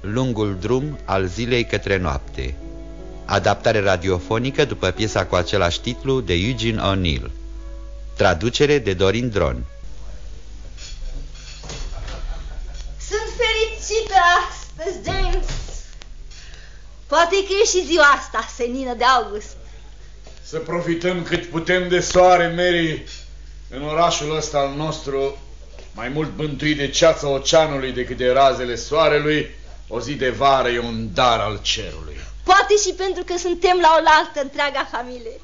Lungul drum al zilei către noapte. Adaptare radiofonică după piesa cu același titlu de Eugene O'Neill. Traducere de Dorin Dron. Sunt fericită astăzi, James. Poate că e și ziua asta, senină de august. Să profităm cât putem de soare, Mary. În orașul ăsta al nostru, mai mult bântuit de ceața oceanului decât de razele soarelui, o zi de vară e un dar al cerului. Poate și pentru că suntem la oaltă întreaga familie.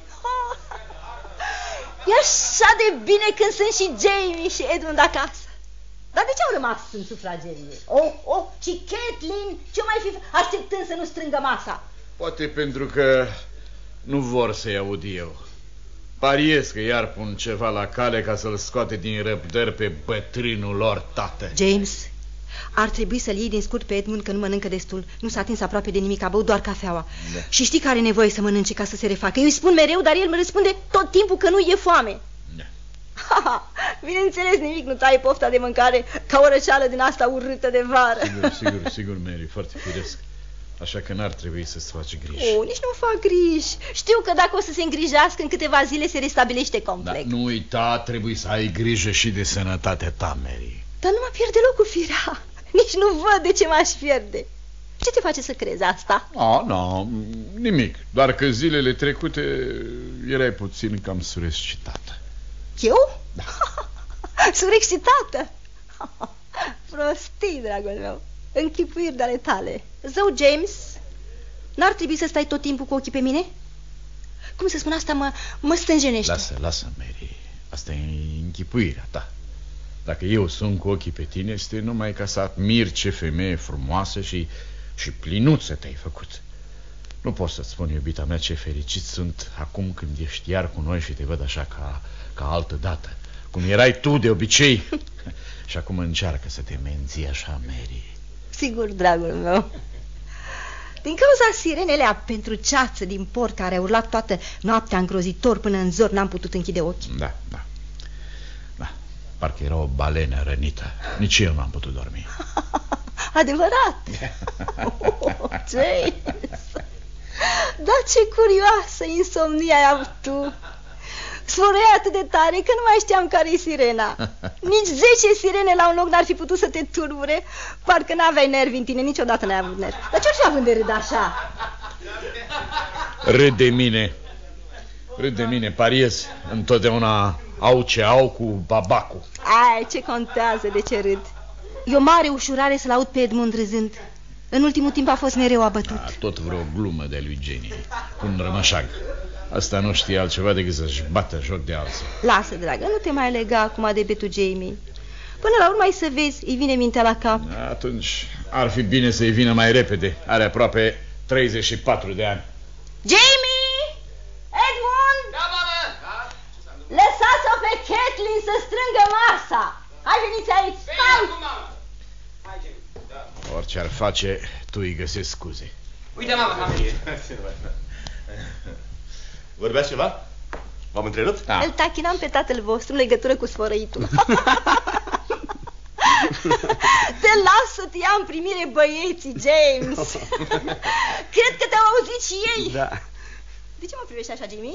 E așa de bine când sunt și Jamie și Edmund acasă. Dar de ce au rămas în sufragerie? Și Kathleen, ce mai fi așteptând să nu strângă masa? Poate pentru că nu vor să-i aud eu. Pariez că iar pun ceva la cale ca să-l scoate din răbdări pe bătrânul lor tată. James, ar trebui să-l iei din scurt pe Edmund, că nu mănâncă destul. Nu s-a atins aproape de nimic, a băut doar cafeaua. Da. Și știi că are nevoie să mănânce ca să se refacă. Eu îi spun mereu, dar el îmi răspunde tot timpul că nu e foame. Da. Bineînțeles, nimic nu taie pofta de mâncare ca o răceală din asta urâtă de vară. Sigur, Mary, foarte firesc. Așa că n-ar trebui să-ți faci griji. Nici nu fac griji. Știu că dacă o să se îngrijească, în câteva zile se restabilește complet. Da, nu uita, trebuie să ai grijă și de sănătatea ta, Mary. Dar nu mă pierde locul firea. Nici nu văd de ce m-aș pierde. Ce te face să crezi asta? Nu, nimic. Doar că zilele trecute erai puțin cam surexcitată. Eu? Da. Surexcitată? Prostii, dragul meu. Închipuiri de ale tale. Zău, James, n-ar trebui să stai tot timpul cu ochii pe mine? Cum să spun asta, mă stânjenește. Lasă, Mary. Asta e închipuirea ta. Dacă eu sunt cu ochii pe tine, este numai ca să admir ce femeie frumoasă și plinuță te-ai făcut. Nu pot să-ți spun, iubita mea, ce fericit sunt acum când ești iar cu noi și te văd așa ca altă dată, cum erai tu de obicei. Și acum încearcă să te menții așa, Mary. Sigur, dragul meu. Din cauza sirenelea pentru ceață din port, care a urlat toată noaptea îngrozitor până în zor, n-am putut închide ochii. Da. Parcă era o balenă rănită. Nici eu n-am putut dormi. Adevărat? James, dar ce curioasă insomnie ai avut tu. Sfărăia atât de tare că nu mai știam care-i sirena. Nici 10 sirene la un loc n-ar fi putut să te turbure. Parcă n-aveai nervi în tine, niciodată n-ai avut nervi. Dar ce-ar fi având de râd așa? Râd de mine, pariez. Întotdeauna au ce au cu babacul. Ai, ce contează de ce râd? E o mare ușurare să-l aud pe Edmund râzând. În ultimul timp a fost mereu abătut. Tot vreo glumă de lui Jenny, cu un rămășag. Asta nu știe altceva decât să-și bată joc de alții. Lasă, dragă, nu te mai lega acum de betul Jamie. Până la urmă ai să vezi, îi vine mintea la cap. Atunci ar fi bine să-i vină mai repede. Are aproape 34 de ani. Jamie! Edmund! Da, mamă! Lăsați-o pe Kathleen să strângă masa! Hai, veniți aici! Hai! Hai, Jamie. Da. Orice ar face, tu îi găsești scuze. Uite, mamă! Vorbea ceva? V-am întrerupt? Da. Îl tachinam pe tatăl vostru în legătură cu sfărăitul. Te las să te ia în primire băieții, James. Cred că te-au auzit și ei. Da. De ce mă privești așa, Jimmy?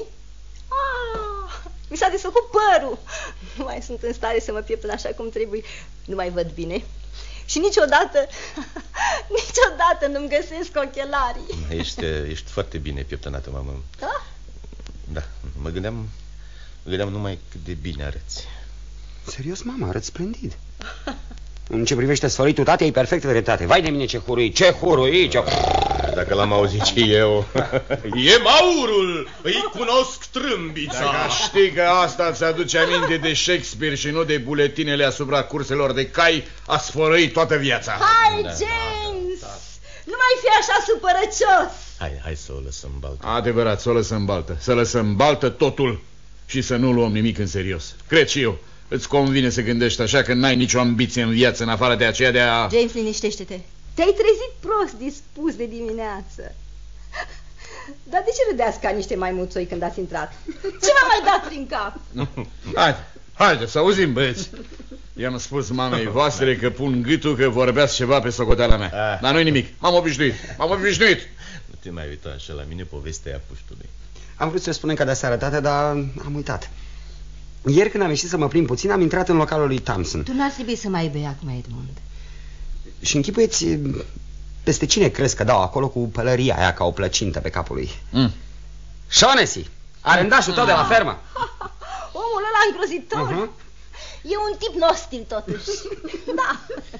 Mi s-a desfăcut părul. Nu mai sunt în stare să mă pieptăn așa cum trebuie. Nu mai văd bine. Și niciodată nu-mi găsesc ochelarii. Ești foarte bine pieptănată, mamă. Da? Da, mă gândeam numai cât de bine arăți. Serios, mama, arăți splendid. În ce privește sfăritul tatei, e perfect dreptate. Vai de mine, ce hurui. Dacă l-am auzit și eu. E Maurul, îi cunosc trâmbița. Dacă știi că asta îți aduce aminte de Shakespeare și nu de buletinele asupra curselor de cai, a sfărăit toată viața. Hai, James! Nu mai fi așa supărăcios. Hai să o lăsăm baltă. Adevărat, să o lăsăm baltă. Să lăsăm baltă totul și să nu luăm nimic în serios. Cred și eu. Îți convine să gândești așa că n-ai nicio ambiție în viață în afară de aceea de a... James, liniștește-te. Te-ai trezit prost dispus de dimineață. Dar de ce râdeați ca niște maimuțoi când ați intrat? Ce v-a mai dat prin cap? Hai, Haide să auzim, băieți. I-am spus mamei voastre că pun gâtul că vorbeați ceva pe socoteala mea. Dar nu-i nimic, m-am obișnuit. Nu te mai uita așa la mine, povestea aia puștului. Am vrut să spun încă de seară, tată, dar am uitat. Ieri când am ieșit să mă plimb puțin, am intrat în localul lui Thompson. Tu n-ar trebui să mai bei acum, Edmund. Și închipuieți, peste cine crezi că dau acolo cu pălăria aia ca o plăcintă pe capul lui? Shaughnessy, arendașul tău de la fermă. Omul ăla îngrozitor. E un tip nostim, totuși. Da.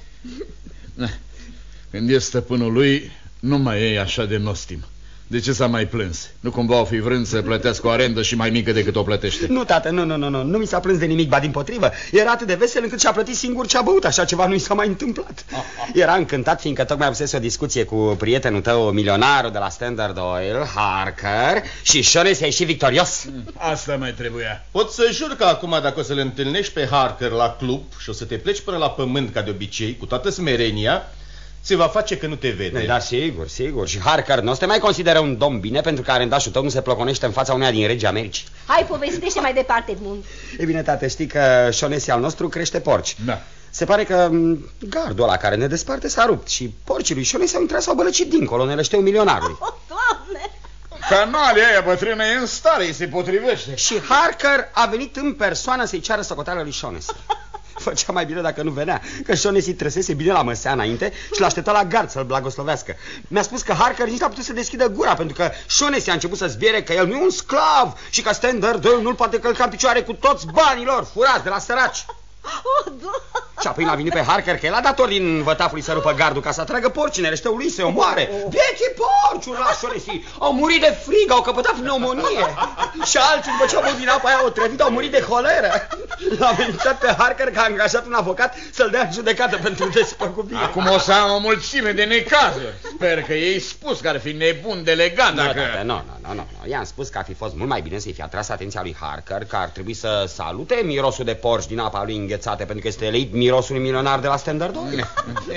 Când e stăpânul lui, nu mai e așa de nostim. De ce s-a mai plâns? Nu cumva o fi vrând să plătească o arendă și mai mică decât o plătește? Nu, tată, nu mi s-a plâns de nimic, ba dimpotrivă. Era atât de vesel încât și-a plătit singur ce-a băut. Așa ceva nu i s-a mai întâmplat. Era încântat fiindcă tocmai avusese o discuție cu prietenul tău, milionarul de la Standard Oil, Harker, și Shaughnessy a ieșit victorios. Asta mai trebuia. Pot să jur că acum, dacă o să le întâlnești pe Harker la club și o să te pleci până la pământ ca de obicei, cu toată smerenia, se va face că nu te vede. Da, sigur. Și Harker nu te mai consideră un domn bine pentru că arendașul tău nu se ploconește în fața uneia din regii Americi. Hai, povestește mai departe, Edmund. E bine, tată, știi că Shaughnessy al nostru crește porci. Da. Se pare că gardul ăla care ne desparte s-a rupt și porcii lui Shaughnessy au intrat, s-au bălăcit dincolo, în lășteul milionarului. Doamne! Canalia aia bătrână e în stare, îi se potrivește. Și Harker a venit în persoană să-i ceară socoteala lui Shaughnessy. Făcea mai bine dacă nu venea, că Shaughnessy trăsese bine la măsea înainte și l-aștepta la gard să-l blagoslovească. Mi-a spus că Harker nici n-a putut să deschidă gura, pentru că Shaughnessy a început să zbiere că el nu e un sclav și că Standard Oil nu-l poate călca în picioare cu toți banii lor furați de la săraci. Și apoi l-a venit pe Harker că el a dat ordin vătafului să rupă gardul ca să atragă porcii nereșteului lui să o moare. Vieții porci, urla Shaughnessy, au murit de frig, au căpătat pneumonie. Și alții, după ce au băut din apa aia, au trăvit, au murit de holeră. L-a amenințat pe Harker că a angajat un avocat să-l dea în judecată pentru despăgubire. Acum o să am o mulțime de necazuri. Sper că ei spus că ar fi nebun delegat dacă... Nu. I-am spus că ar fi fost mult mai bine să-i fi atras atenția lui Harker, că ar trebui să salute mirosul de porci din apa lui înghețate, pentru că este leit mirosul milionar de la Standard Oil.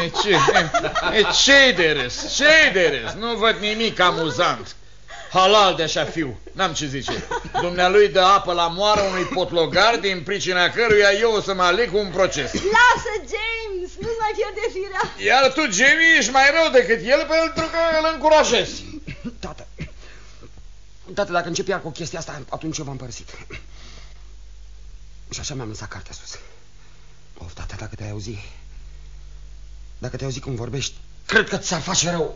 Ce-i de râs? Nu văd nimic amuzant. Halal de așa fiu, n-am ce zice. Dumnealui dă apă la moară unui potlogar din pricina căruia eu o să mă aleg cu un proces. Lasă, James, nu-ți mai pierde firea. Iar tu, Jamie, ești mai rău decât el pentru că îl încurajezi. Tată, dacă încep iar cu chestia asta, atunci eu v-am părăsit. Și așa mi-am lăsat cartea sus. Of, tată, dacă te-ai auzit cum vorbești, cred că ți-ar face rău.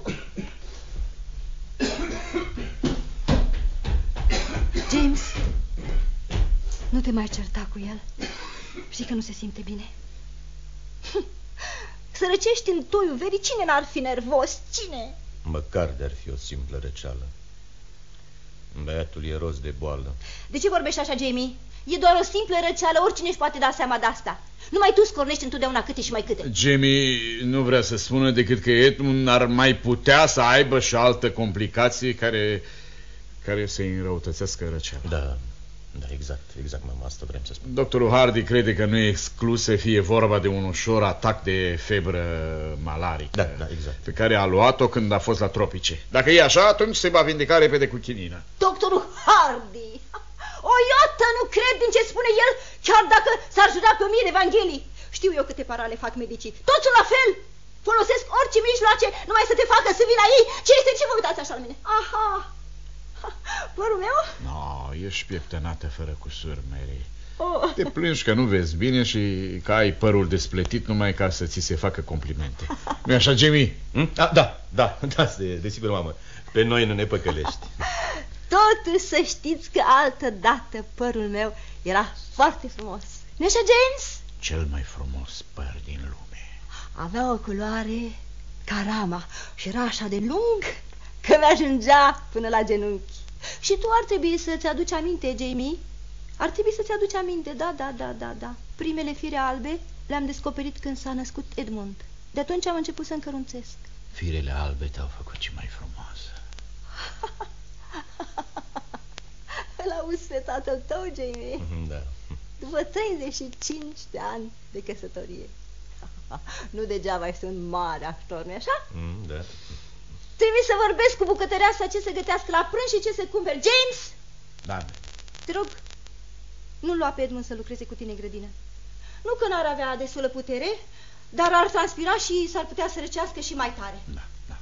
James, nu te mai certa cu el. Știi că nu se simte bine. Să răcești în toiul verii, cine n-ar fi nervos? Cine? Măcar de-ar fi o simplă răceală. Băiatul e rost de boală. De ce vorbești așa, Jamie? E doar o simplă răceală, oricine își poate da seama de asta. Numai tu scornești întotdeauna câte și mai câte. Jamie nu vrea să spună decât că Edmund ar mai putea să aibă și altă complicație care să-i înrăutățească răceala. Da, exact, mama, asta vrem să spun. Doctorul Hardy crede că nu e exclus să fie vorba de un ușor atac de febră malarică. Da, exact. Pe care a luat-o când a fost la tropice. Dacă e așa, atunci se va vindeca repede cu chinină. Doctorul Hardy! O iotă nu cred din ce spune el, chiar dacă s-ar jura pe 1000 de evanghelii. Știu eu câte parale fac medicii. Toți la fel! Folosesc orice mijloace numai să te facă să vii la ei. Ce este? Ce vă uitați așa la mine? Aha! Părul meu? Ești pieptănată fără cusur, Mary. Te plângi că nu vezi bine și că ai părul despletit numai ca să ți se facă complimente. Nu-i așa, Jamie? Da, desigur, mamă. Pe noi nu ne păcălești. Totuși să știți că altădată părul meu era foarte frumos. Nu-i așa, James? Cel mai frumos păr din lume. Avea o culoare ca rama și era așa de lung că mi-ajungea până la genunchi. Și tu ar trebui să-ți aduci aminte, Jamie. Ar trebui să-ți aduci aminte, da. Primele fire albe le-am descoperit când s-a născut Edmund. De atunci am început să încărunțesc. Firele albe te-au făcut și mai frumoasă. Îl auzi pe tatăl tău, Jamie? Da. După 35 de ani de căsătorie. Nu degeaba este un mare actor, nu-i așa? Da. Trebuie să vorbesc cu bucătăreasa ce să gătească la prânz și ce să cumperi. James! Da. Te rog, Nu-l lua pe Edmund să lucreze cu tine în grădină. Nu că n-ar avea destulă putere, dar ar transpira și s-ar putea să răcească și mai tare. Da.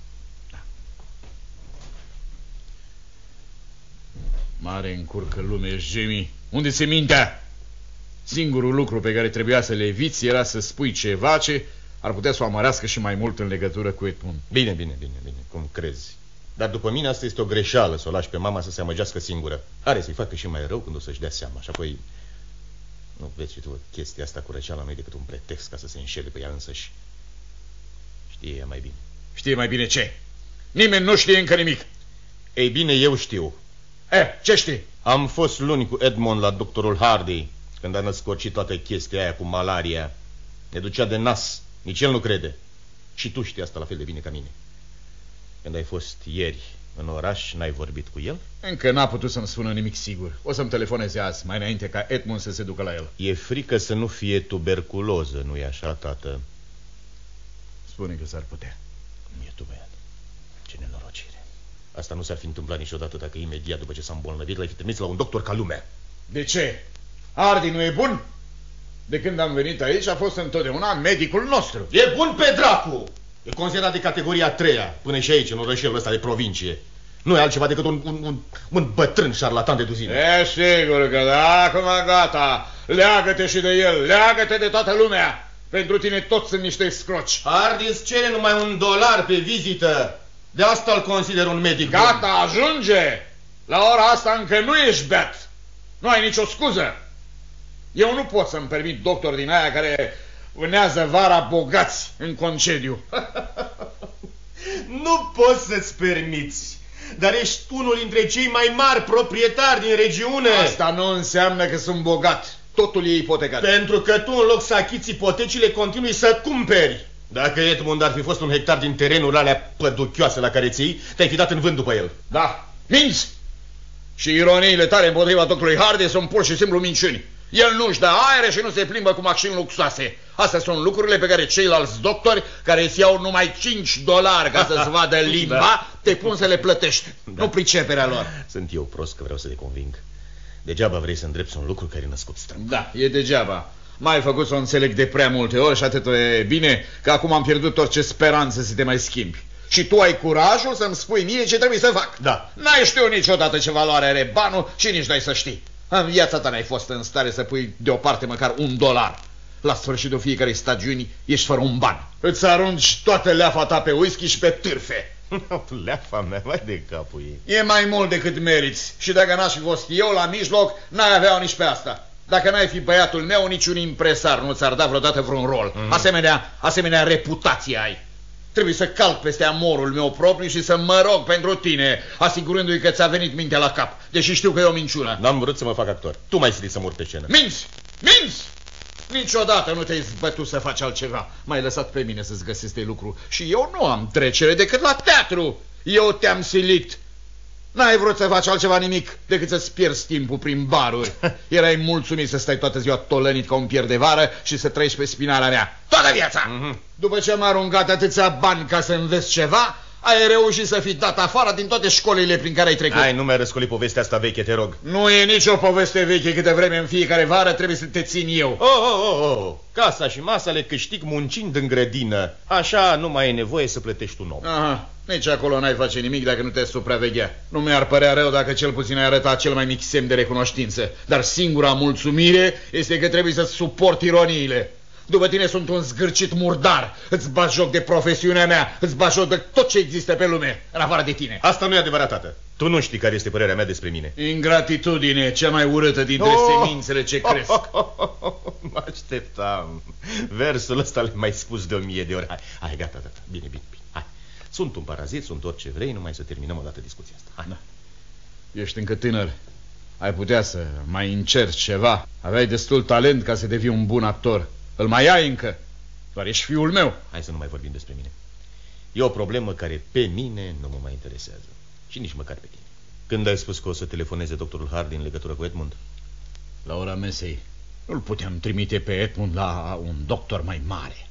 Mare încurcă lume, Jamie. Unde se mintea? Singurul lucru pe care trebuia să le eviți era să spui ceva ce ar putea să o amărească și mai mult în legătură cu Edmund. Bine, cum crezi. Dar după mine asta este o greșeală, să o lași pe mama să se amăgească singură. Are să-i facă și mai rău când o să-și dea seama. Și apoi, nu vezi și tu, chestia asta cu răceala nu e decât un pretext ca să se înșele pe ea însăși. Știe ea mai bine. Știe mai bine ce? Nimeni nu știe încă nimic. Ei bine, eu știu. Ce știi? Am fost luni cu Edmund la doctorul Hardy când a născocit toată chestia aia cu malaria. Ne ducea de nas. Nici el nu crede. Și tu știi asta la fel de bine ca mine. Când ai fost ieri în oraș, n-ai vorbit cu el? Încă n-a putut să-mi spună nimic sigur. O să-mi telefoneze azi, mai înainte ca Edmund să se ducă la el. E frică să nu fie tuberculoză, nu-i așa, tată? Spune că s-ar putea. E tu, băiat. Ce nenorocire. Asta nu s-ar fi întâmplat niciodată dacă imediat după ce s-a îmbolnăvit l-ai fi trimis la un doctor ca lumea. De ce? Hardy nu e bun? De când am venit aici a fost întotdeauna medicul nostru. E bun pe dracu! E considerat de categoria 3-a, până și aici, în orășelul ăsta de provincie. Nu e altceva decât un bătrân șarlatan de duzină. E sigur că da, acum gata. Leagă-te și de el, leagă-te de toată lumea. Pentru tine toți sunt niște scroci. Hardy îți cere numai $1 pe vizită. De asta îl consider un medic. Gata, ajunge! La ora asta încă nu ești beat. Nu ai nicio scuză. Eu nu pot să-mi permit doctor din aia care vânează vara bogați în concediu. Nu poți să-ți permiți. Dar ești unul dintre cei mai mari proprietari din regiune. Asta nu înseamnă că sunt bogat. Totul e ipotecat. Pentru că tu, în loc să achiți ipotecile, continui să cumperi. Dacă Edmund ar fi fost un hectar din terenul alea păduchioase la care ții, te-ai fi dat în vânt după el. Da, minți! Și ironiile tale împotriva doctorului Hardy sunt pur și simplu minciuni. El nu-și dă aere și nu se plimbă cu mașini luxoase. Astea sunt lucrurile pe care ceilalți doctori, care îți iau numai $5 ca să-ți vadă limba, te pun să le plătești. Nu priceperea lor. Sunt eu prost că vreau să te conving. Degeaba vrei să îndrepți un lucru care e născut strâmb. Da, e degeaba. M-ai făcut să o înțeleg de prea multe ori și atât e bine că acum am pierdut orice speranță să te mai schimbi. Și tu ai curajul să-mi spui mie ce trebuie să fac. Da. N-ai știut niciodată ce valoare are banul și nici n-ai să știi. În viața ta n-ai fost în stare să pui deoparte măcar $1. La sfârșitul fiecarei stagiuni ești fără un ban. Îți arunci toată leafa ta pe whisky și pe târfe. Leafa mea, vai de capul ei. E mai mult decât meriți. Și dacă n-aș fi fost eu la mijloc, n-ai avea nici pe asta. Dacă n-ai fi băiatul meu, niciun impresar nu ți-ar da vreodată vreun rol. Asemenea reputație ai. Trebuie să calc peste amorul meu propriu și să mă rog pentru tine, asigurându-i că ți-a venit mintea la cap, deși știu că e o minciună. N-am vrut să mă fac actor. Tu m-ai silit să mor pe scenă. Minți! Minți! Niciodată nu te-ai zbătut să faci altceva. M-ai lăsat pe mine să-ți găsesc de lucru. Și eu nu am trecere decât la teatru. Eu te-am silit. N-ai vrut să faci altceva nimic decât să-ți pierzi timpul prin baruri. Erai mulțumit să stai toată ziua tolănit ca un pier de vară și să trăiești pe spinarea mea toată viața. După ce am aruncat atâția bani ca să înveți ceva, ai reușit să fii dat afară din toate școlile prin care ai trecut. Hai, nu mi-ai răscolit povestea asta veche, te rog. Nu e nicio poveste veche, câte vreme în fiecare vară trebuie să te țin eu. Casa și masa le câștig muncind în grădină. Așa nu mai e nevoie să plătești un om. Aha, nici acolo n-ai face nimic dacă nu te supraveghea. Nu mi-ar părea rău dacă cel puțin ai arătat cel mai mic semn de recunoștință. Dar singura mulțumire este că trebuie să suporti ironiile. După tine sunt un zgârcit murdar. Îți bagi joc de profesiunea mea, îți bagi joc de tot ce există pe lume, în afară de tine. Asta nu e adevărat, tată. Tu nu știi care este părerea mea despre mine. Ingratitudine, cea mai urâtă dintre semințele ce cresc. Mă așteptam. Versul ăsta l-ai mai spus de 1000 de ori. Hai, gata. Bine. Hai. Sunt un parazit, sunt orice vrei, numai să terminăm odată discuția asta. Hai. Da. Ești încă tânăr. Ai putea să mai încerci ceva. Aveai destul talent ca să devii un bun actor. Îl mai ai încă. Doar ești fiul meu. Hai să nu mai vorbim despre mine. E o problemă care pe mine nu mă mai interesează. Și nici măcar pe tine. Când ai spus că o să telefoneze doctorul Hardy în legătură cu Edmund? La ora mesei. Nu-l puteam trimite pe Edmund la un doctor mai mare.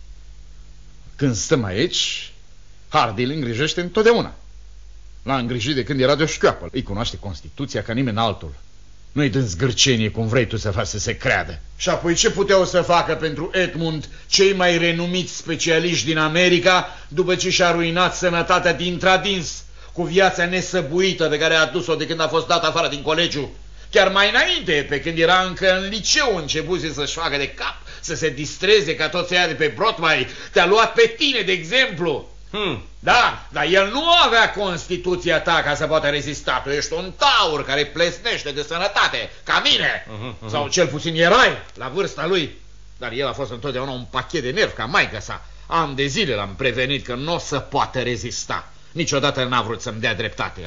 Când stăm aici, Hardy îl îngrijește întotdeauna. L-a îngrijit de când era de o șchioapă. Îi cunoaște Constituția ca nimeni altul. Nu-i dând zgârcenie cum vrei tu să faci să se creadă. Și apoi ce puteau să facă pentru Edmund cei mai renumiți specialiști din America după ce și-a ruinat sănătatea dintr-adins cu viața nesăbuită pe care a adus-o de când a fost dat afară din colegiu? Chiar mai înainte, pe când era încă în liceu, începuse să-și facă de cap, să se distreze ca toți ăia de pe Broadway. Te-a luat pe tine, de exemplu. Da, dar el nu avea constituția ta ca să poată rezista. Tu ești un taur care plesnește de sănătate, ca mine. Sau cel puțin erai la vârsta lui. Dar el a fost întotdeauna un pachet de nervi ca maică sa. Ani de zile l-am prevenit că nu o să poată rezista. Niciodată n-a vrut să-mi dea dreptate.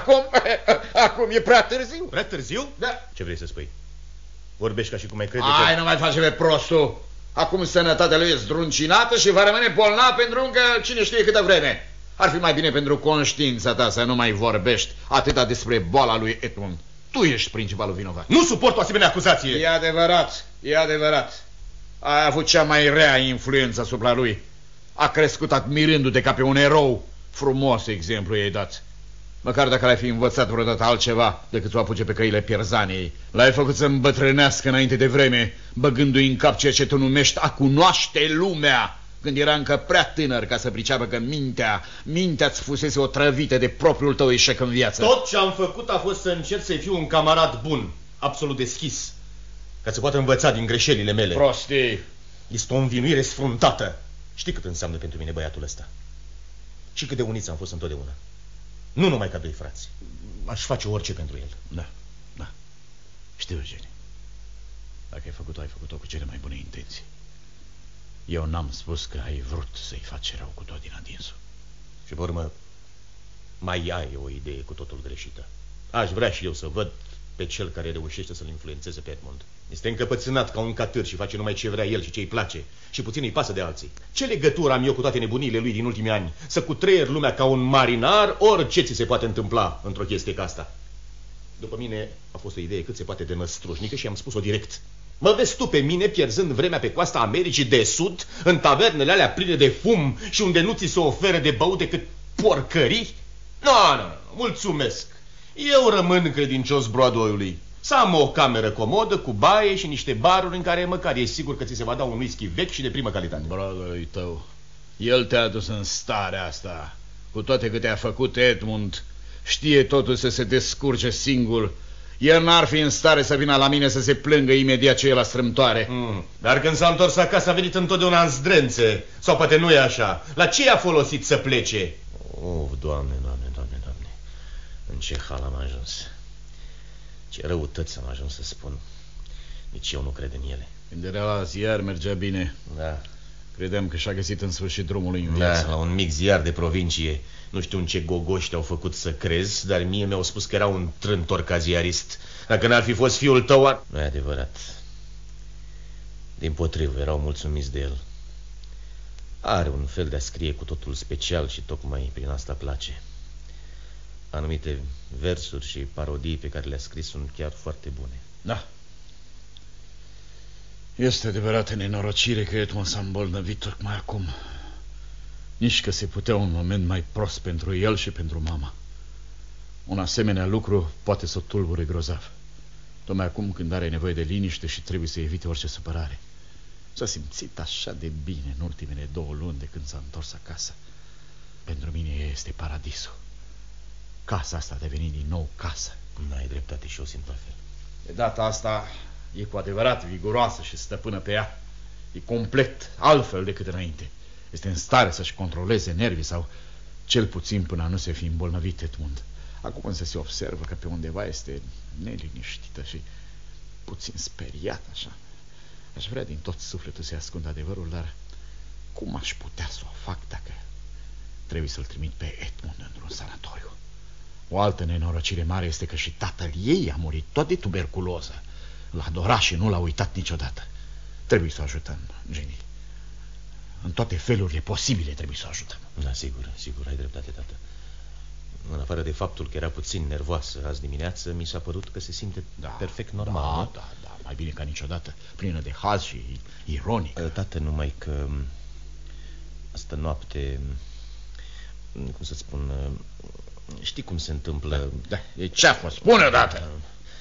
Acum e prea târziu. Prea târziu? Da. Ce vrei să spui? Vorbești ca și cum ai crede Hai, că... nu mai face pe prostul. Acum sănătatea lui e zdruncinată și va rămâne bolnav pentru încă cine știe câtă vreme. Ar fi mai bine pentru conștiința ta să nu mai vorbești atâta despre boala lui Edmund. Tu ești principalul vinovat. Nu suport o asemenea acuzație. E adevărat, e adevărat. Ai avut cea mai rea influență asupra lui. A crescut admirându-te ca pe un erou. Frumos exemplu i-ai dat. Măcar dacă l-ai fi învățat vreodată altceva decât să o apuce pe căile pierzaniei. L-ai făcut să îmbătrânească înainte de vreme, băgându-i în cap ceea ce tu numești a cunoaște lumea, când era încă prea tânăr ca să priceapă că mintea-ți fusese otrăvită de propriul tău eșec în viață. Tot ce am făcut a fost să încerc să fiu un camarad bun, absolut deschis, ca să poată învăța din greșelile mele. Prostii. Este o învinuire sfruntată. Știi cât înseamnă pentru mine băiatul ăsta? Și cât de uniți am fost întotdeauna. Nu numai ca doi frați. Aș face orice pentru el. Da, da. Știu, Eugenie. Dacă ai făcut-o, ai făcut-o cu cele mai bune intenții. Eu n-am spus că ai vrut să-i faci rău cu tot din adinsul. Și pe urmă, mai ai o idee cu totul greșită. Aș vrea și eu să văd pe cel care reușește să-l influențeze pe Edmund. Este încăpățânat ca un catâr și face numai ce vrea el și ce îi place. Și puțin îi pasă de alții. Ce legătură am eu cu toate nebuniile lui din ultimii ani? Să cutreier lumea ca un marinar, orice ți se poate întâmpla într-o chestie ca asta. După mine a fost o idee cât se poate de năstrușnică și am spus-o direct. Mă vezi tu pe mine pierzând vremea pe coasta Americii de Sud, în tavernele alea pline de fum și unde nu ți se oferă de băut decât porcării? Nu, mulțumesc. Eu rămân credincios Broadway-ului. Să am o cameră comodă, cu baie și niște baruri în care măcar e sigur că ți se va da un whisky vechi și de primă calitate. Broadway tău, el te-a adus în starea asta. Cu toate că te-a făcut Edmund, știe totul să se descurce singur. El n-ar fi în stare să vină la mine să se plângă imediat ce e la strâmtoare. Dar când s-a întors acasă a venit întotdeauna în zdrențe. Sau poate nu e așa. La ce i-a folosit să plece? Doamne. În ce hal am ajuns. Ce răutăți am ajuns să spun. Nici eu nu cred în ele. Când era la ziar mergea bine. Da. Credeam că și-a găsit în sfârșit drumul lui în viață. Da, la un mic ziar de provincie. Nu știu în ce gogoși te-au făcut să crezi, dar mie mi-au spus că era un trântor ca ziarist. Dacă n-ar fi fost fiul tău... Nu e adevărat. Dimpotrivă, erau mulțumiți de el. Are un fel de a scrie cu totul special și tocmai prin asta place. Anumite versuri și parodii pe care le-a scris sunt chiar foarte bune. Da. Este adevărată nenorocire că Edmund s-a îmbolnăvit tocmai acum. Nici că se putea un moment mai prost pentru el și pentru mama. Un asemenea lucru poate să o tulbure grozav. Tocmai acum când are nevoie de liniște și trebuie să evite orice supărare. S-a simțit așa de bine în ultimele 2 luni de când s-a întors acasă. Pentru mine este paradisul. Casa asta a devenit din nou casă. N-ai dreptate și eu simt la fel. De data asta e cu adevărat viguroasă și stăpână pe ea. E complet altfel decât înainte. Este în stare să-și controleze nervii sau cel puțin până a nu se fi îmbolnăvit Edmund. Acum însă se observă că pe undeva este neliniștită și puțin speriată așa. Aș vrea din tot sufletul să-i ascund adevărul, dar cum aș putea să o fac dacă trebuie să-l trimit pe Edmund într-un sanatoriu? O altă nenorocire mare este că și tatăl ei a murit tot de tuberculoză. L-a adorat și nu l-a uitat niciodată. Trebuie să o ajutăm, Jenny. În toate felurile posibile trebuie să o ajutăm. Da, sigur, ai dreptate, tată. În afară de faptul că era puțin nervoasă azi dimineață, mi s-a părut că se simte perfect normal. Da, mai bine ca niciodată. Plină de haz și ironic. Tată, numai că asta noapte, cum să spun, știi cum se întâmplă? Da. Ce a fost? Spune odată!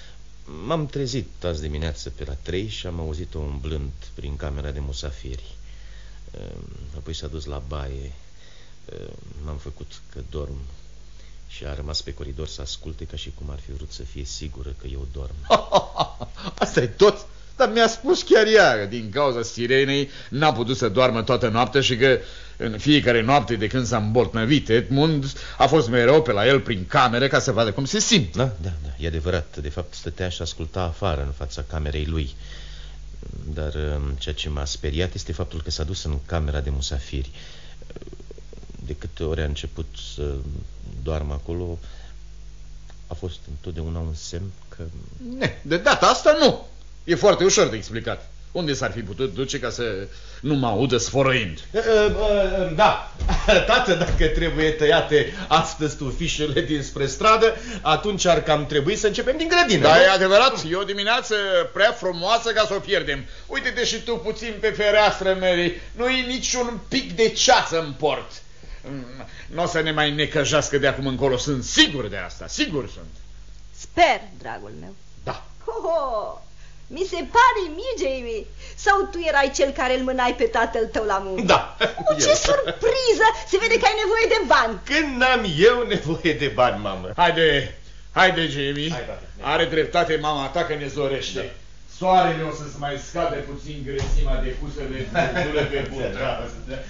M-am trezit azi dimineață pe la 3 și am auzit-o umblând prin camera de musafiri. Apoi s-a dus la baie. M-am făcut că dorm și a rămas pe coridor să asculte ca și cum ar fi vrut să fie sigură că eu dorm. Asta e tot? Dar mi-a spus chiar ea, din cauza sirenei n-a putut să doarmă toată noaptea și că în fiecare noapte de când s-a îmbolnăvit Edmund a fost mereu pe la el prin cameră ca să vadă cum se simte. Da, e adevărat. De fapt stătea și asculta afară în fața camerei lui. Dar ceea ce m-a speriat este faptul că s-a dus în camera de musafiri. De câte ori a început să doarmă acolo, a fost întotdeauna un semn că... De data asta nu. E foarte ușor de explicat. Unde s-ar fi putut duce ca să nu mă audă sfărăind? Da, tată, dacă trebuie tăiate astăzi tufișele dinspre stradă, atunci ar cam trebui să începem din grădină. Da, e adevărat, e o dimineață prea frumoasă ca să o pierdem. Uite-te și tu puțin pe fereastră, Mary. Nu-i niciun pic de ceață în port. Nu o să ne mai necăjească de acum încolo, sunt sigur de asta, sigur sunt. Sper, dragul meu. Da. Mi se pare mie, Jamie. Sau tu erai cel care îl mânai pe tatăl tău la muncă? Da. Ce surpriză! Se vede că ai nevoie de bani. Când n-am eu nevoie de bani, mamă? Haide, Jamie. Are dreptate mama ta că ne zorește. Da. Soarele o să-ți mai scade puțin grăsimea de pusele de pe puntă.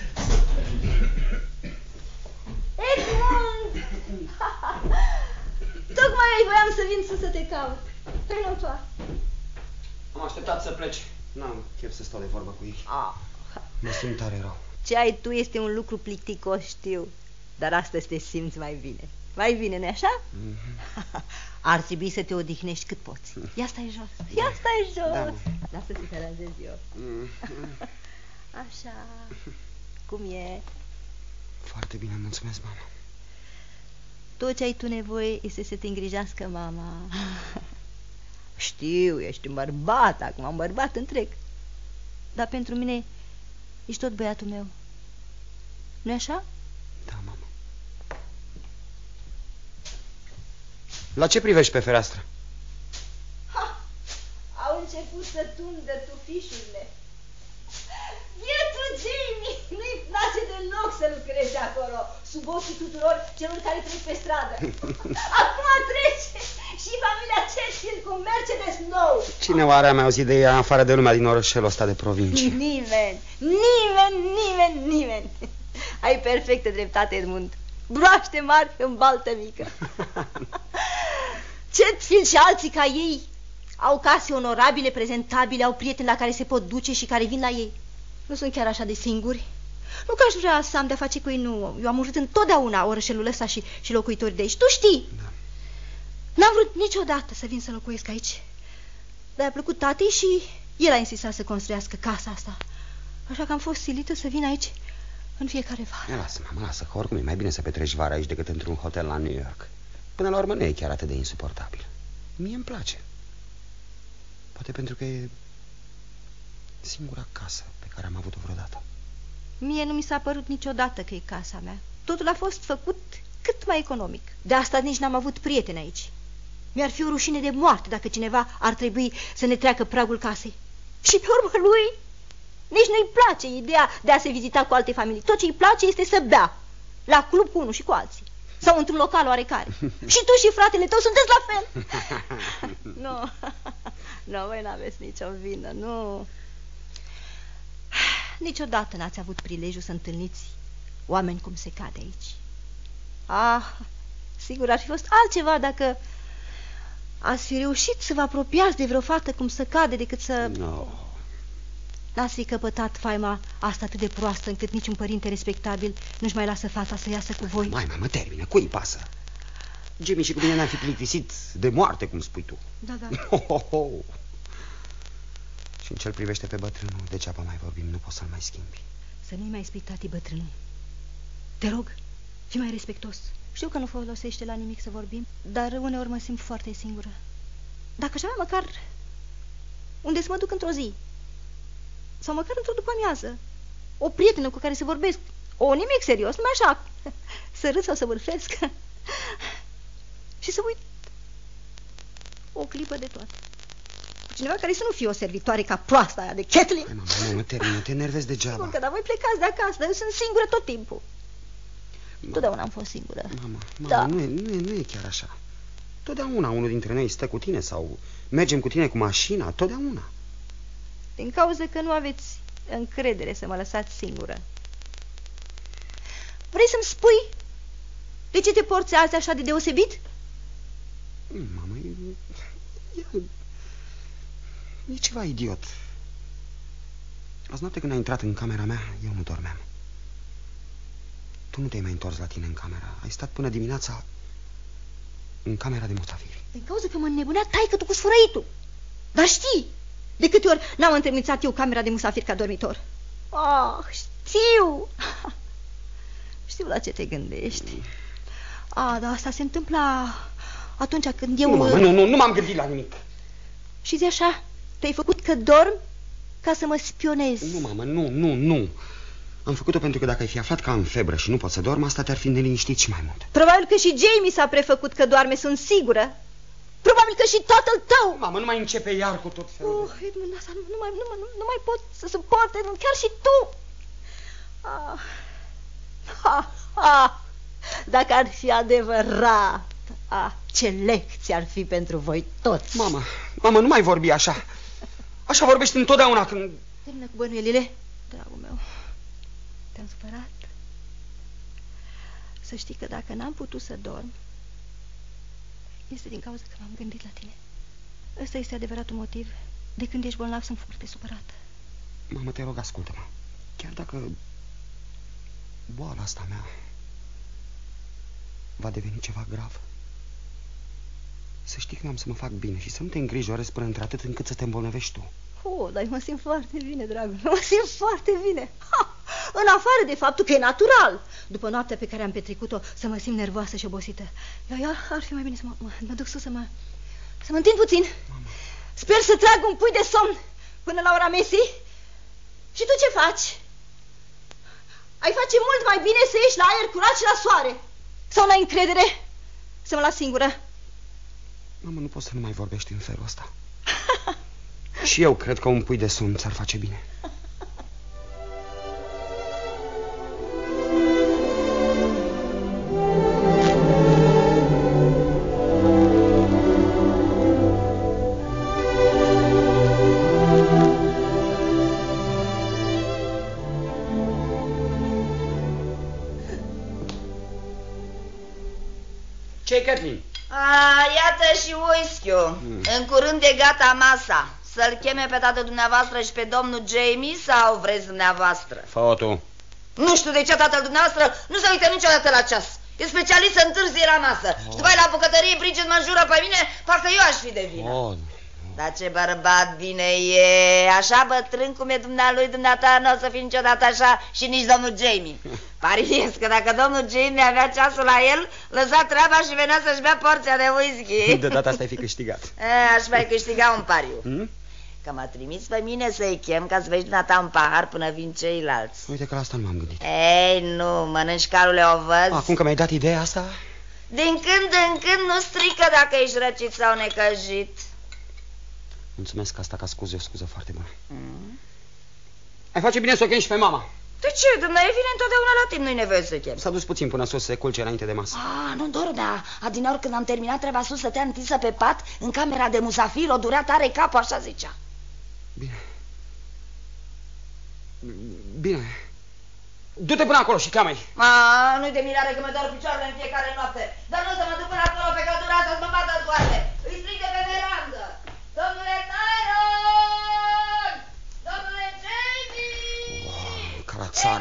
Edmund! Tocmai voiam să vin să te caut. Trei toate. Am așteptat să pleci. N-am chef să stau de vorbă cu ei. Mă simt tare rău. Ce ai tu este un lucru plicticos, știu. Dar astăzi te simți mai bine. Mai bine, nu-i așa? Ar trebui să te odihnești cât poți. Ia stai jos. Ia stai jos. Da. Lasă să te aranjez eu. Așa. Cum e? Foarte bine, mulțumesc, mama. Tot ce ai tu nevoie este să te îngrijească mama. Știu, ești un bărbat, acum un bărbat întreg. Dar pentru mine ești tot băiatul meu. Nu-i așa? Da, mama. La ce privești pe fereastră? Au început să tundă tufișurile. Bietul Jamie, nu-i place deloc să lucreze acolo, sub ochii tuturor celor care trec pe stradă. Acum trece și familia Churchill cu Mercedes nou. Cine oare a mai auzit de ea afară de lumea din orășelul ăsta de provincie? Nimeni. Ai perfectă dreptate, Edmund. Broaște mari în baltă mică. Chetfield și alții ca ei au case onorabile, prezentabile, au prieteni la care se pot duce și care vin la ei. Nu sunt chiar așa de singuri. Nu că aș vrea să am de-a face cu ei, nu. Eu am urât întotdeauna orășelul ăsta și locuitorii de aici. Tu știi. Da. N-am vrut niciodată să vin să locuiesc aici. Dar a plăcut tatei și el a insistat să construiască casa asta. Așa că am fost silită să vin aici în fiecare vară. Lasă, mama, lasă, că oricum e mai bine să petreci vara aici decât într-un hotel la New York. Până la urmă nu e chiar atât de insuportabil. Mie îmi place. Poate pentru că e singura casă pe care am avut-o vreodată. Mie nu mi s-a părut niciodată că e casa mea. Totul a fost făcut cât mai economic. De asta nici n-am avut prieteni aici. Mi-ar fi o rușine de moarte dacă cineva ar trebui să ne treacă pragul casei. Și pe urmă lui nici nu-i place ideea de a se vizita cu alte familii. Tot ce îi place este să bea la club cu unul și cu alții. Sau într-un local oarecare. Și tu și fratele tău sunteți la fel. Nu, voi n-aveți nicio vină, nu. Niciodată n-ați avut prilejul să întâlniți oameni cum se cade aici. Sigur ar fi fost altceva dacă ați fi reușit să vă apropiați de vreo fată cum se cade decât să... N-ați fi căpătat faima asta atât de proastă încât niciun părinte respectabil nu-și mai lasă fata să iasă cu voi. Mamă, termină, cui pasă? Jamie și cu mine ne-am fi plictisit de moarte, cum spui tu. Da. Și în ce-l privește pe bătrânul, degeaba mai vorbim, nu poți să-l mai schimbi. Să nu-i mai spui tati bătrânul. Te rog, fii mai respectos. Știu că nu folosește la nimic să vorbim, dar uneori mă simt foarte singură. Dacă aș avea măcar unde să mă duc într-o zi, sau măcar într-o după-amiază, o prietenă cu care să vorbesc, nimic serios, numai așa, să râd sau să vârfesc și să uit o clipă de toate. Cu cineva care să nu fie o servitoare ca proasta aia de Kathleen. Mama, termină, te enervezi degeaba. Sigur că da, voi plecați de acasă, dar eu sunt singură tot timpul. Totdeauna am fost singură. Mama, Da. nu e chiar așa. Totdeauna unul dintre noi stă cu tine sau mergem cu tine cu mașina, totdeauna. Din cauza că nu aveți încredere să mă lăsați singură. Vrei să-mi spui de ce te porți azi așa de deosebit? Mama, e ceva idiot. Azi noapte când ai intrat în camera mea, eu nu dormeam. Tu nu te-ai mai întors la tine în camera. Ai stat până dimineața în camera de musafiri. Din cauza că mă înnebunea taică tu cu sfărăitul. Dar știi, de câte ori n-am întemnițat eu camera de musafiri ca dormitor. Ah, știu. Știu la ce te gândești. Dar asta se întâmplă atunci când eu... Nu, mama, nu m-am gândit la nimic. Și zi așa, te-ai făcut că dorm ca să mă spionezi. Nu, mamă, nu. Am făcut-o pentru că dacă ai fi aflat că am febră și nu pot să dorm, asta te-ar fi neliniștit și mai mult. Probabil că și Jamie s-a prefăcut că doarme, sunt sigură. Probabil că și tatăl tău. Mamă, nu mai începe iar cu tot felul. Edmund, asta nu mai pot să suport, Edmund, chiar și tu. Dacă ar fi adevărat, ce lecție ar fi pentru voi toți. Mama, nu mai vorbi așa. Așa vorbești întotdeauna când... Termină cu bănuielile, dragul meu. Te-am supărat? Să știi că dacă n-am putut să dorm, este din cauza că m-am gândit la tine. Ăsta este adevăratul motiv. De când ești bolnav sunt foarte supărată. Mamă, te rog, ascultă-mă. Chiar dacă boala asta mea va deveni ceva grav, să știi că am să mă fac bine și să nu te îngrijorezi până într-atât încât să te îmbolnăvești tu. Dar mă simt foarte bine, dragul meu. Mă simt foarte bine. În afară de faptul că e natural, după noaptea pe care am petrecut-o, să mă simt nervoasă și obosită. Ar fi mai bine să mă duc sus să mă întind puțin. Mama. Sper să trag un pui de somn până la ora mesei. Și tu ce faci? Ai face mult mai bine să ieși la aer curat și la soare. Sau n-ai încredere să mă las singură? Mamă, nu poți să nu mai vorbești în felul ăsta. Și eu cred că un pui de somn ți-ar face bine. Ce-i, Kathleen? Iată și whisky-ul. În curând e gata masa. Să-l cheme pe tatăl dumneavoastră și pe domnul Jamie sau vreți dumneavoastră? Fă-o tu. Nu știu de ce tatăl dumneavoastră nu se uită niciodată la ceas. E specialist să întârzie la masă. Și după aia la bucătărie Bridget mă înjură pe mine, parcă eu aș fi de vină. Dar ce bărbat bine e, așa bătrân cum e dumneata, nu o să fie niciodată așa și nici domnul Jamie. Pariez că dacă domnul Jamie avea ceasul la el, lăsa treaba și venea să-și bea porția de whisky. De data asta ai fi câștigat. Aș mai câștiga un pariu. Că m-a trimis pe mine să-i chem ca să vezi dumneata un pahar până vin ceilalți. Uite că la asta nu m-am gândit. Ei, nu, mănânci carule ovăz. Acum că mi-ai dat ideea asta? Din când în când nu strică dacă ești răcit sau necăjit. Mulțumesc asta ca scuze, o scuză foarte bună. Ai face bine să o chemi și pe mama. De ce? Dumnezeu vine întotdeauna la timp, nu-i nevoie să chem. S-a dus puțin până sus să se culce înainte de masă. Nu doar, dar adineori când am terminat treaba sus, stătea întinsă pe pat în camera de musafir, o durea tare capul, așa zicea. Bine. Du-te până acolo și cheamă-i. Nu-i de mirare că mă dor picioarele în fiecare noapte. Dar nu o să mă duc până acolo pe căldura să-ți mă bată toate. Îi strig de pe verandă. Domnule Tyron! Domnule Jamie! Ca la țară.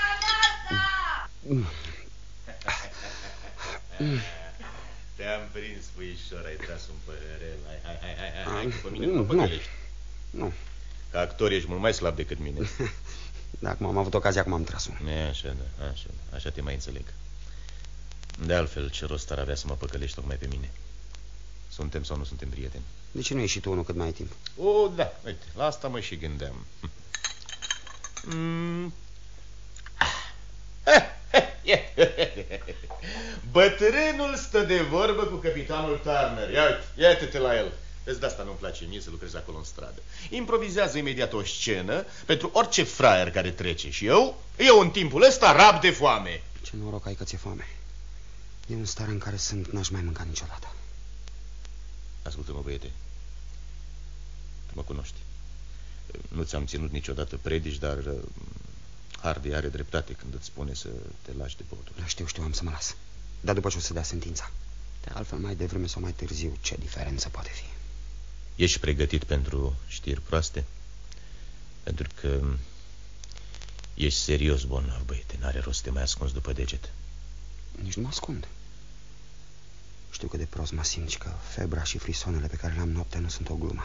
Te-am prins, puișor, ai tras un părerel. Hai, că pe mine nu mă păcălești. Nu. Ca actor ești mult mai slab decât mine. Da, acum am avut ocazia, acum am tras un. Așa te mai înțeleg. De altfel, ce rost ar avea să mă păcălești tocmai pe mine? Suntem sau nu suntem prieteni? De ce nu ieși tu unul cât mai ai timp? Da, uite, la asta mă și gândeam. Bătrânul stă de vorbă cu capitanul Turner. Iată-te la el. Vezi, de asta nu-mi place mie să lucrez acolo în stradă. Improvizează imediat o scenă pentru orice fraier care trece. Și eu în timpul ăsta rab de foame. Ce noroc ai că ți-e foame. E un stare în care sunt, n-aș mai mânca niciodată. Ascultă-mă, băiete. Tu mă cunoști. Nu ți-am ținut niciodată predici, dar Hardy are dreptate când îți spune să te lași de băutură. Știu, am să mă las. Dar după ce o să dea sentința. De altfel, mai devreme sau mai târziu, ce diferență poate fi? Ești pregătit pentru știri proaste? Pentru că ești serios bolnav, băiete. N-are rost să te mai ascunzi după deget. Nici nu mă ascund. Știu că de prost mă simt și că febra și frisonele pe care le-am noaptea nu sunt o glumă.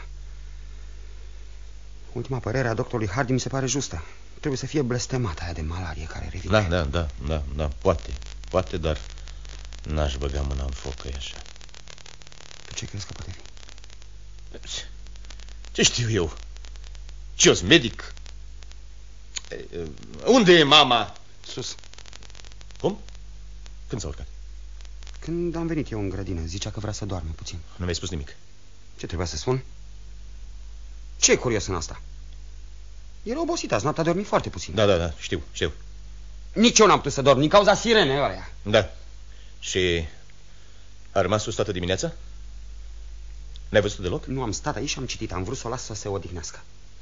Ultima părere a doctorului Hardy mi se pare justă. Trebuie să fie blestemată aia de malarie care revine. Da, poate, dar n-aș băga mâna în foc, că e așa. Tu ce crezi că poate fi? Ce știu eu? Ce-os medic? Unde e mama? Sus. Cum? Când s-a urcat? Când am venit eu în grădină, zicea că vrea să doarmă puțin. Nu mi-ai spus nimic. Ce trebuia să spun? Ce e curios în asta? Era obosită, azi noaptea a dormit foarte puțin. Da, știu. Nici eu n-am putut să dorm, din cauza sirenei alea. Da. Și a rămas sus toată dimineața? N-ai văzut deloc? Nu, am stat aici și am citit, am vrut să o las să se odihnească.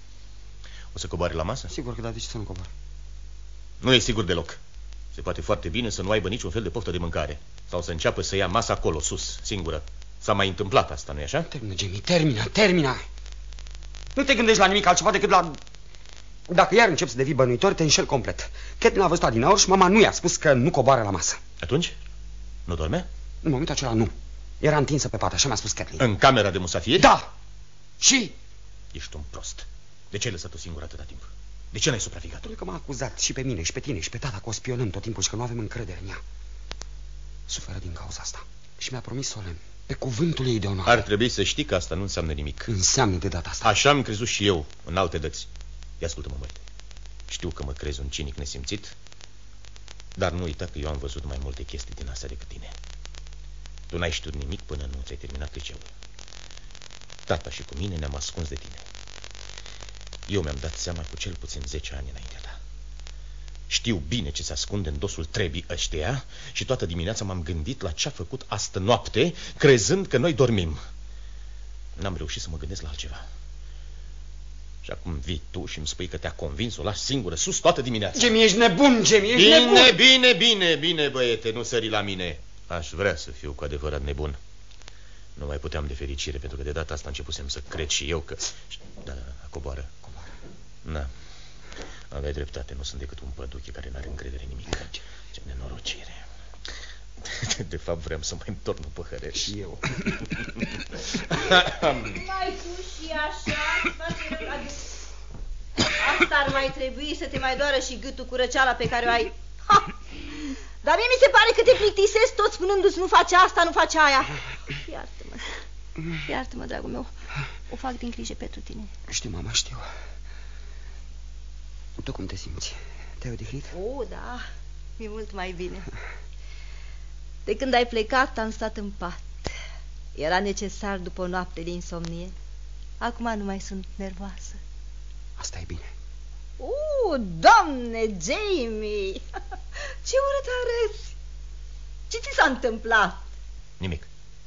O să coboare la masă? Sigur că da, de ce să nu cobor? Nu e sigur deloc. Se poate foarte bine să nu aibă niciun fel de poftă de mâncare. Sau să înceapă să ia masa acolo, sus, singură. S-a mai întâmplat asta, nu-i așa? Termină, Jamie, termină. Nu te gândești la nimic altceva decât la... Dacă iar începi să devii bănuitor, te înșel complet. Catelyn a văzut adineauri și mama nu i-a spus că nu coboară la masă. Atunci? Nu dormea? În momentul acela nu. Era întinsă pe pat, așa mi-a spus Catelyn. În camera de musafiri? Da! Și? Ești un prost. De ce ai lăsat-o singură atâta timp? De ce n-ai supravegheat-o? Pentru că m-a acuzat și pe mine, și pe tine, și pe tata că o spionăm tot timpul și că nu avem încredere în ea. Suferă din cauza asta. Și mi-a promis solemn, pe cuvântul ei de onoare. Ar trebui să știi că asta nu înseamnă nimic. Înseamnă de data asta. Așa am crezut și eu, în alte dăți. Ia ascultă-mă, băiete. Știu că mă crezi un cinic nesimțit, dar nu uita că eu am văzut mai multe chestii din astea decât tine. Tu n-ai știut nimic până nu ți-ai terminat liceul. Tata și cu mine ne-am ascuns de tine. Eu mi-am dat seama cu cel puțin 10 ani înaintea ta. Știu bine ce se ascunde în dosul trebii ăștia și toată dimineața m-am gândit la ce-a făcut astă noapte, crezând că noi dormim. N-am reușit să mă gândesc la altceva. Și acum vii tu și îmi spui că te-a convins o lași singură sus toată dimineața. Jamie, ești nebun, Jamie, ești nebun. Bine, băiete, nu sări la mine. Aș vrea să fiu cu adevărat nebun. Nu mai puteam de fericire, pentru că de data asta începusem să cred și eu că... Da, coboară. Da, aveai dreptate, nu sunt decât un păduche care n-are încredere în nimic. Ce nenorocire. De fapt vreau să mai întorn un păhărel. Și eu. Mai tu și așa, asta ar mai trebui să te mai doară și gâtul cu răceala pe care o ai. Ha! Dar mie mi se pare că te plictisesc tot spunându-ți nu face asta, nu face aia. Iartă-mă, dragul meu. O fac din grijă pentru tine. Știu, mama, știu. Tu cum te simți? Te-ai odihnit? Da, e mult mai bine. De când ai plecat am stat în pat. Era necesar după o noapte de insomnie. Acum nu mai sunt nervoasă. Asta e bine. Doamne, Jamie! Ce urât arăți! Ce ți s-a întâmplat? Nimic.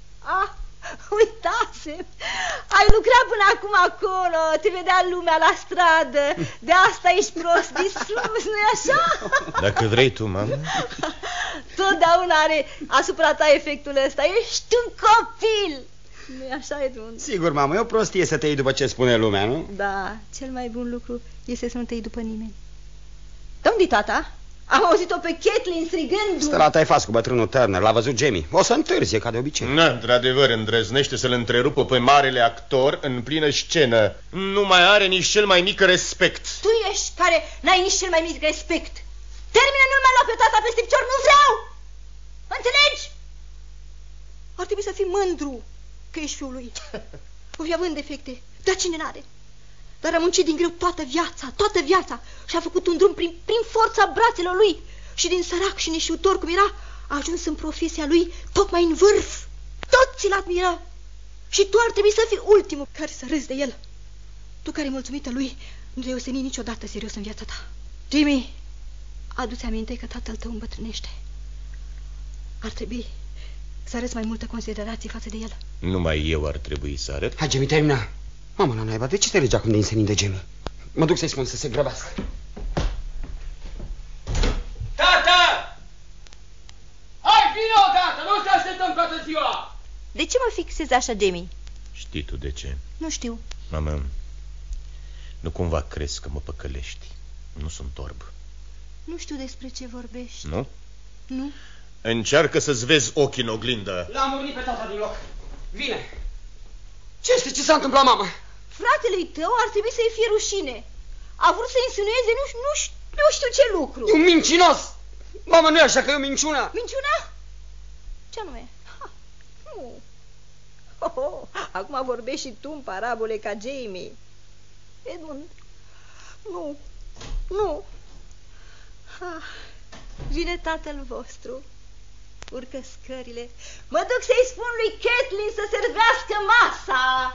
Uitasem! Ai lucrat până acum acolo, te vedea lumea la stradă. De asta ești prost distrus, nu-i așa? Dacă vrei tu, mamă. Totdeauna are asupra ta efectul ăsta. Ești un copil! Nu-i așa, Edmund? Sigur, mamă, e o prostie să te iei după ce spune lumea, nu? Da, cel mai bun lucru este să nu te iei după nimeni. Dar unde-i tata? Am auzit-o pe Catelyn strigând. Stă la taifas cu bătrânul Turner, l-a văzut Jamie. O să întârzie, ca de obicei. Într-adevăr, îndrăznește să-l întrerupă pe marele actor în plină scenă. Nu mai are nici cel mai mic respect. Tu ești care n-ai nici cel mai mic respect. Termină, nu-l mai lua pe tata peste picior, nu vreau! Înțelegi? Ar trebui să fii mândru că ești fiul lui. O fi având defecte, dar cine n-are? Dar a muncit din greu toată viața și a făcut un drum prin forța brațelor lui Și din sărac și neștiutor cum era, a ajuns în profesia lui tocmai în vârf. Toți îl admiră. Și tu ar trebui să fii ultimul care să râzi de el. Tu care, mulțumită lui, nu te-ai ostenit niciodată serios în viața ta. Jimmy, adu-ți aminte că tatăl tău îmbătrânește. Ar trebui să arăți mai multă considerație față de el. Numai eu ar trebui să arăt? Hai, Jamie, termina. Mamă, la naiba, de ce te legea cum de insenin de Jamie? Mă duc să-i spun să se grăbească. Tată! Hai, vino odată, nu te așteptăm toată ziua! De ce mă fixezi așa, Jamie? Știi tu de ce? Nu știu. Mamă, nu cumva crezi că mă păcălești? Nu sunt orb. Nu știu despre ce vorbești. Nu? Nu. Încearcă să-ți vezi ochii în oglindă. L-am urnit pe tata din loc. Vine. Ce este? Ce s-a întâmplat, mamă? Fratele tău ar trebui să-i fie rușine. A vrut să insinueze nu știu ce lucru. E un mincinos. Mamă, nu e așa că e o minciună. Minciuna? Ce anume? Nu. Acum vorbești și tu în parabole ca Jamie. Edmund, nu. Vine tatăl vostru. Urcă scările. Mă duc să-i spun lui Kathleen să servească masa.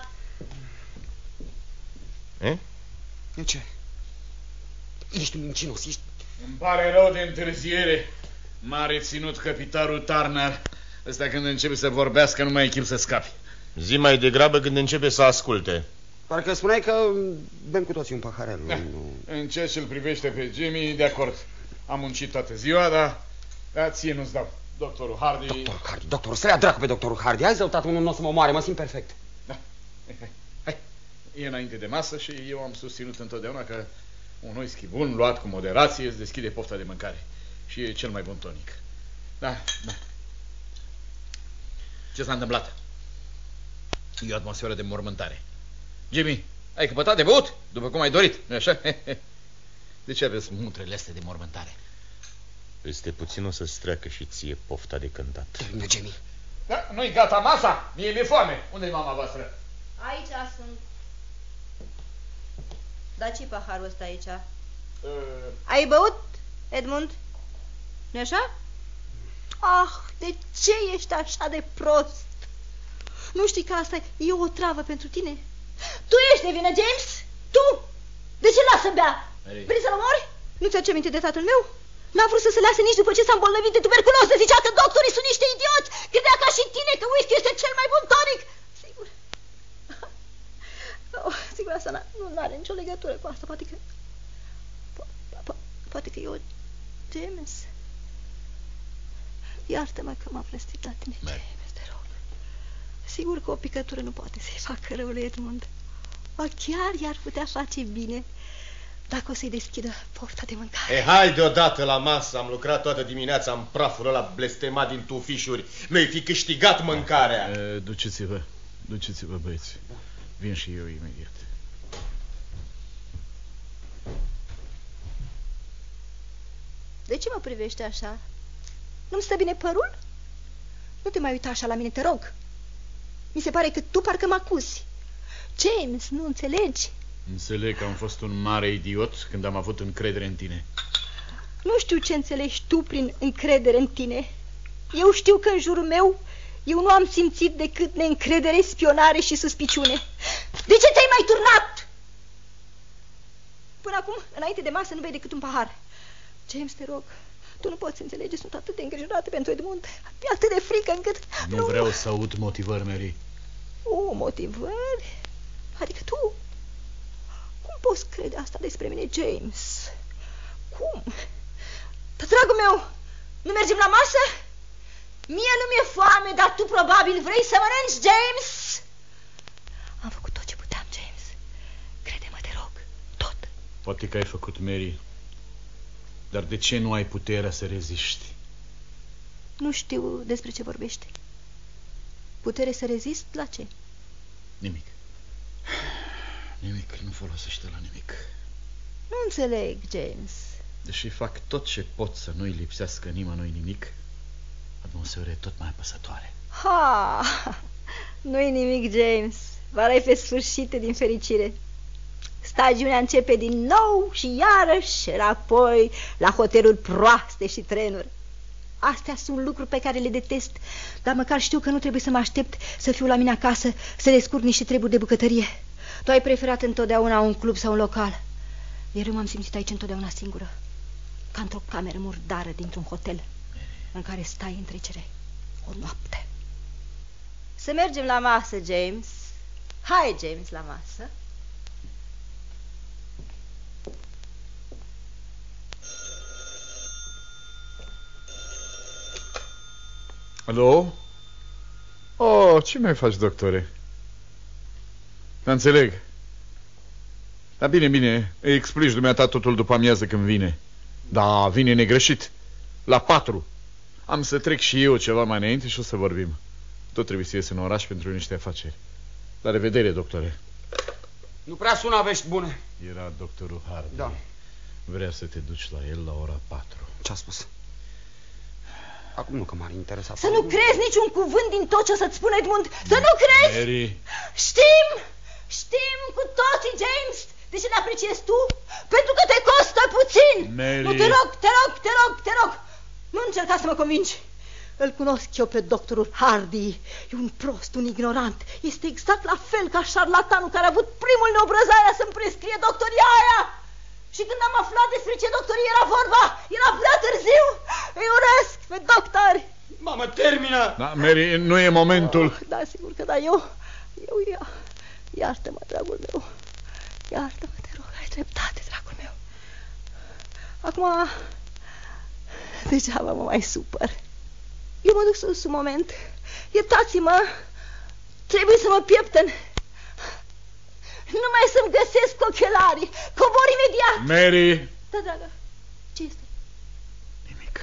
E ce? Ești un mincinos, ești... Îmi pare rău de întârziere. M-a reținut capitanul Turner. Ăsta când începe să vorbească nu mai e chip să scapi. Zi mai degrabă când începe să asculte. Parcă spuneai că bem cu toții un paharel. Da. În ceea ce îl privește pe Jimmy, de acord. Am muncit toată ziua, dar ție nu-ți dau. Doctorul Hardy... Doctorul, să-i ia dracu pe doctorul Hardy. Hai zău, tată, unul nu o să mă omoare, mă simt perfect. Da. Hai. E înainte de masă și eu am susținut întotdeauna că un whisky bun, luat cu moderație, îți deschide pofta de mâncare. Și e cel mai bun tonic. Da. Ce s-a întâmplat? E o atmosferă de mormântare. Jimmy, ai căpătat de băut? După cum ai dorit, nu-i așa? De ce aveți mutrele astea de mormântare? Peste puțin o să-ți treacă și ție pofta de cântat. Termină, Jamie. Da, nu-i gata masa? Mi-e foame. Unde-i mama voastră? Aici sunt. Da, ce paharul ăsta aici? Ai băut, Edmund? Nu-i așa? Ah, de ce ești așa de prost? Nu știi că asta e o travă pentru tine? Tu ești de vină, James? Tu? De ce lasă bea? Vrei să-l omori? Nu ți-aduce aminte de tatăl meu? N-a vrut să se lase nici după ce s-a îmbolnăvit de tuberculoză. Zicea că doctorii sunt niște idioți. Credea ca și tine că whisky este cel mai bun tonic. Sigur. Sigur, asta nu are nicio legătură cu asta. Poate că... Poate că eu... James... Iartă-mă că m-am plăstit la tine, James, te rog. Sigur că o picătură nu poate să-i facă rău lui Edmund. Ba chiar i-ar putea face bine dacă o să-i deschidă pofta de mâncare. Hai deodată la masă, am lucrat toată dimineața în praful ăla blestemat din tufișuri. Mi-ai fi câștigat mâncarea. Duceți-vă, băieți. Vin și eu imediat. De ce mă privești așa? Nu-mi stă bine părul? Nu te mai uita așa la mine, te rog. Mi se pare că tu parcă mă acuzi. James, nu înțelegi? Înțeleg că am fost un mare idiot când am avut încredere în tine. Nu știu ce înțelegi tu prin încredere în tine. Eu știu că în jurul meu eu nu am simțit decât neîncredere, spionare și suspiciune. De ce te-ai mai turnat? Până acum, înainte de masă, nu bei decât un pahar. James, te rog, tu nu poți înțelege, sunt atât de îngrijorată pentru Edmund. E atât de frică încât... Nu vreau să aud motivări, Mary. Motivări? Adică tu... Cum poți crede asta despre mine, James? Cum? Dar, dragul meu, nu mergem la masă? Mie nu mi-e foame, dar tu probabil vrei să mănânci, James? Am făcut tot ce puteam, James. Crede-mă, te rog, tot. Poate că ai făcut, Mary. Dar de ce nu ai puterea să reziști? Nu știu despre ce vorbești. Putere să rezist la ce? Nimic. Nimic, nu folosește la nimic. Nu înțeleg, James. Deși fac tot ce pot să nu-i lipsească nimănui nimic, atmosfera e tot mai apăsătoare. Nu-i nimic, James. Varai pe sfârșit din fericire. stagiunea începe din nou și iarăși, și apoi la hoteluri proaste și trenuri. Astea sunt lucruri pe care le detest, dar măcar știu că nu trebuie să mă aștept să fiu la mine acasă, să descurc niște treburi de bucătărie. Tu ai preferat întotdeauna un club sau un local, iar eu m-am simțit aici întotdeauna singură, ca într-o cameră murdară dintr-un hotel în care stai în trecere o noapte. Să mergem la masă, James. Hai, James, la masă. Alo? Oh, ce mai faci, doctore? Da, înțeleg. Da, bine, îi explici dumneata totul după amiază când vine. Da, vine negreșit. La 4. Am să trec și eu ceva mai înainte și o să vorbim. Tot trebuie să ies în oraș pentru niște afaceri. La revedere, doctore. Nu prea sună vești bune. Era doctorul Hardy. Da. Vrea să te duci la el la ora 4. Ce-a spus? Acum nu că m-ar interesa. Să nu crezi niciun cuvânt din tot ce o să-ți spune Edmund. Să nu crezi! Mary. Știm cu toții, James. De ce n-apreciezi tu? Pentru că te costă puțin. Mary. Nu, te rog. Nu încerca să mă convingi. Îl cunosc eu pe doctorul Hardy. E un prost, un ignorant. Este exact la fel ca șarlatanul care a avut primul neobrăzarea să-mi prescrie doctoria aia. Și când am aflat despre ce doctorie era vorba, era prea târziu. Îi urăsc pe doctori. Mamă, termină! Da, Mary, nu e momentul. Da, sigur că da, eu iartă-mă, dragul meu. Iartă-mă, te rog, ai dreptate, dragul meu. Acum, degeaba mă mai supăr. Eu mă duc sus un moment. Iertați-mă, trebuie să mă pieptăn. Numai să-mi găsesc ochelarii. Cobor imediat. Mary! Da, dragă, ce este? Nimic.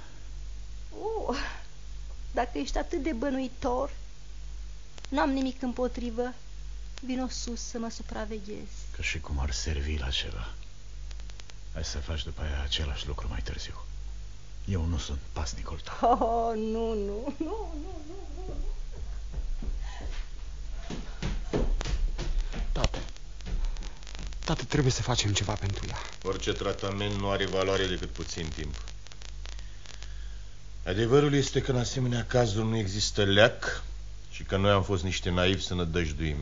Dacă ești atât de bănuitor, n-am nimic împotrivă. Vino sus să mă supraveghezi. Că și cum ar servi la ceva. Hai să faci după aia același lucru mai târziu. Eu nu sunt pasnicul tău. Oh, nu. Tată, trebuie să facem ceva pentru ea. Orice tratament nu are valoare decât puțin timp. Adevărul este că în asemenea cazuri nu există leac și că noi am fost niște naivi să ne dăjduim.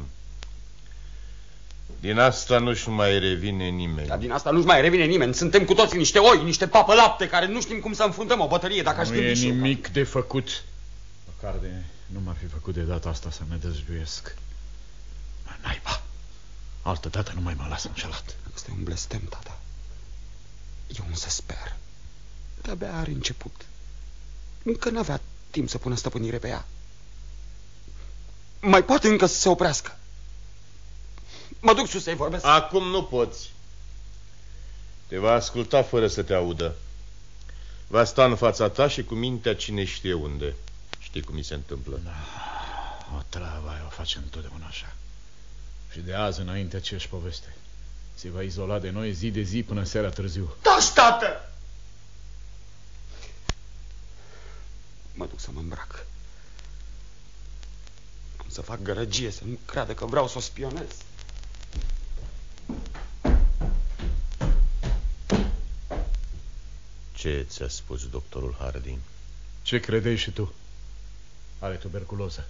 Din asta nu-și mai revine nimeni. Dar din asta nu-și mai revine nimeni. Suntem cu toții niște oi, niște papă lapte care nu știm cum să înfruntăm o bătălie. Dacă aș nu e nimic de făcut. Măcar de nu m-ar fi făcut de data asta să mă dezluiesc. Naiba. Altă dată nu mai mă las înșelat. Este un blestem, tata. Eu însă sper. De-abia are început. Încă n-avea timp să pună stăpânire pe ea. Mai poate încă să se oprească. Mă duc sus să-i vorbesc. Acum nu poți. Te va asculta fără să te audă. Va sta în fața ta și cu mintea cine știe unde. Știi cum mi se întâmplă. Da, o travă aia o face întotdeauna așa. Și de azi înainte aceeași poveste. Se va izola de noi zi de zi până seara târziu. Taci, tată! Mă duc să mă îmbrac. Am să fac gărăgie, să nu creadă că vreau să o spionez. Ce ți-a spus doctorul Hardy? Ce credeai și tu? Are tuberculoză.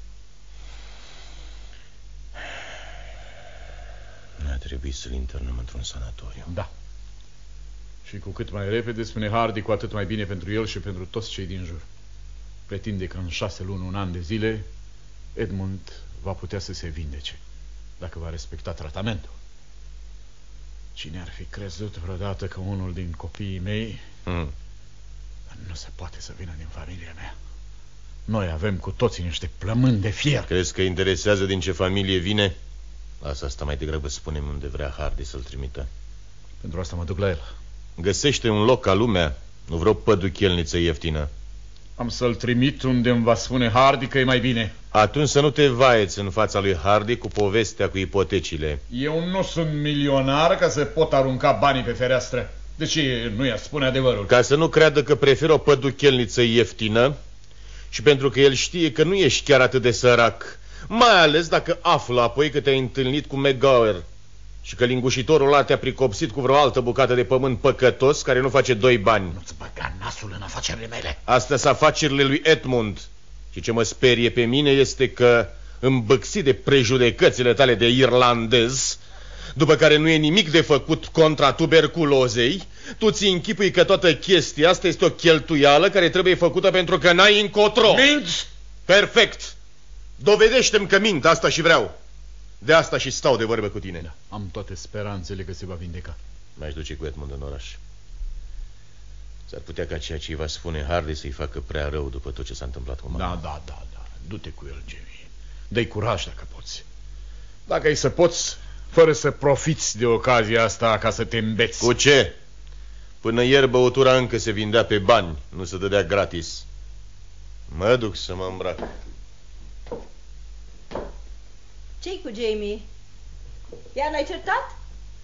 N-a trebuit să-l internăm într-un sanatoriu. Da. Și cu cât mai repede, spune Hardy, cu atât mai bine pentru el și pentru toți cei din jur. Pretinde că în 6 luni, un an de zile, Edmund va putea să se vindece, dacă va respecta tratamentul. Cine ar fi crezut vreodată că unul din copiii mei nu se poate să vină din familia mea? Noi avem cu toții niște plămâni de fier. Crezi că interesează din ce familie vine? Asta mai degrabă spune-mi unde vrea Hardy să-l trimită. Pentru asta mă duc la el. Găsește un loc ca lumea, nu vreo păduchelniță ieftină. Am să-l trimit unde îmi va spune Hardy că e mai bine. Atunci să nu te vaieți în fața lui Hardy cu povestea cu ipotecile. Eu nu sunt milionar ca să pot arunca banii pe fereastră. Deci nu i-a spune adevărul. Ca să nu creadă că preferă o păduchelniță ieftină și pentru că el știe că nu ești chiar atât de sărac, mai ales dacă află apoi că te-ai întâlnit cu McGower. Și că lingușitorul ăla te-a pricopsit cu vreo altă bucată de pământ păcătos care nu face 2 bani. Nu-ți băga nasul în afacerile mele. Astea sunt afacerile lui Edmund. Și ce mă sperie pe mine este că, îmbâxit de prejudecățile tale de irlandez, după care nu e nimic de făcut contra tuberculozei, tu ți închipui că toată chestia asta este o cheltuială care trebuie făcută pentru că n-ai încotro. Minți? Perfect. Dovedește-mi că mint, asta și vreau. De asta și stau de vorbă cu tine. Da, am toate speranțele că se va vindeca. M-aș duce cu Edmund în oraș. S-ar putea ca ceea ce îi va spune Hardy să-i facă prea rău după tot ce s-a întâmplat cu mama. Da. Du-te cu el, Jamie. Dă-i curaj dacă poți. Dacă ai să poți, fără să profiți de ocazia asta ca să te îmbeți. Cu ce? Până ieri băutura încă se vindea pe bani, nu se dădea gratis. Mă duc să mă îmbrac. Ce-i cu Jamie? Iar n-ai certat?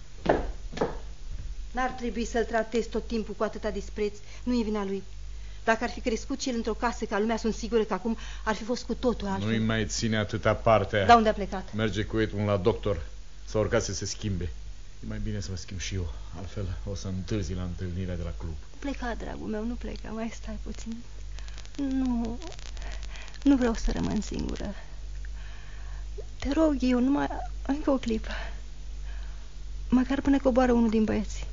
N-ar trebui să-l tratezi tot timpul cu atâta dispreț. Nu e vina lui. Dacă ar fi crescut și el într-o casă ca lumea, sunt sigură că acum ar fi fost cu totul altfel. Nu-i mai ține atâta parte. Da, unde a plecat? Merge cu Edmund la doctor. S-a urcat să se schimbe. E mai bine să mă schimb și eu. Altfel o să întârzi la întâlnirea de la club. Pleca, dragul meu, nu pleca. Mai stai puțin. Nu vreau să rămân singură. Te rog, eu numai încă o clipă. Măcar până coboară unul din băieți.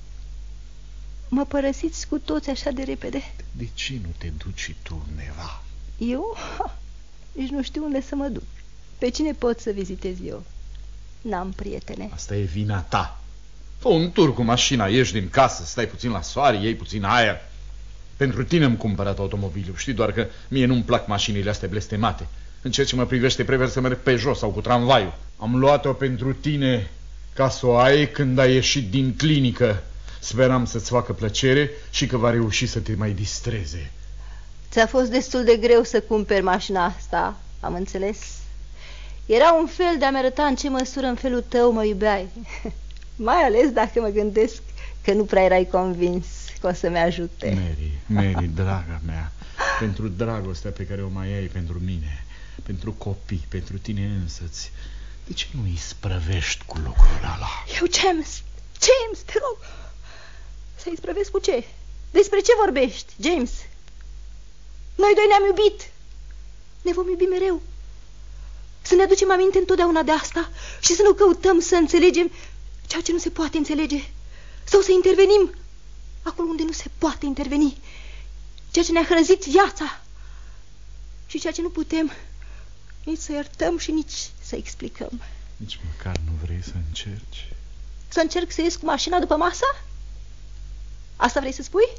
Mă părăsiți cu toți așa de repede. De ce nu te duci și tu, Neva? Eu? Nici nu știu unde să mă duc. Pe cine pot să vizitez eu? N-am prietene. Asta e vina ta. Fă un tur cu mașina, ieși din casă, stai puțin la soare, iei puțin aer. Pentru tine am cumpărat automobilul. Știi doar că mie nu-mi plac mașinile astea blestemate. În ceea ce mă privește, prefer să merg pe jos sau cu tramvaiul. Am luat-o pentru tine ca să o ai când ai ieșit din clinică. Speram să-ți facă plăcere și că va reuși să te mai distreze. Ți-a fost destul de greu să cumperi mașina asta, am înțeles. Era un fel de a-mi arăta în ce măsură în felul tău mă iubeai. Mai ales dacă mă gândesc că nu prea erai convins că o să-mi ajute. Mary, draga mea, pentru dragostea pe care o mai ai pentru mine, pentru copii, pentru tine însăți, de ce nu îi sprăvești cu lucrul ăla? Eu, James, te rog, să-i sprăvesc cu ce? Despre ce vorbești, James? Noi doi ne-am iubit. Ne vom iubi mereu. Să ne aducem aminte întotdeauna de asta și să nu căutăm să înțelegem ceea ce nu se poate înțelege. Sau să intervenim acolo unde nu se poate interveni. Ceea ce ne-a hrănzit viața. Și ceea ce nu putem nici să iertăm și nici să explicăm. Nici măcar nu vrei să încerci? Să încerc să ies cu mașina după masă? Asta vrei să spui?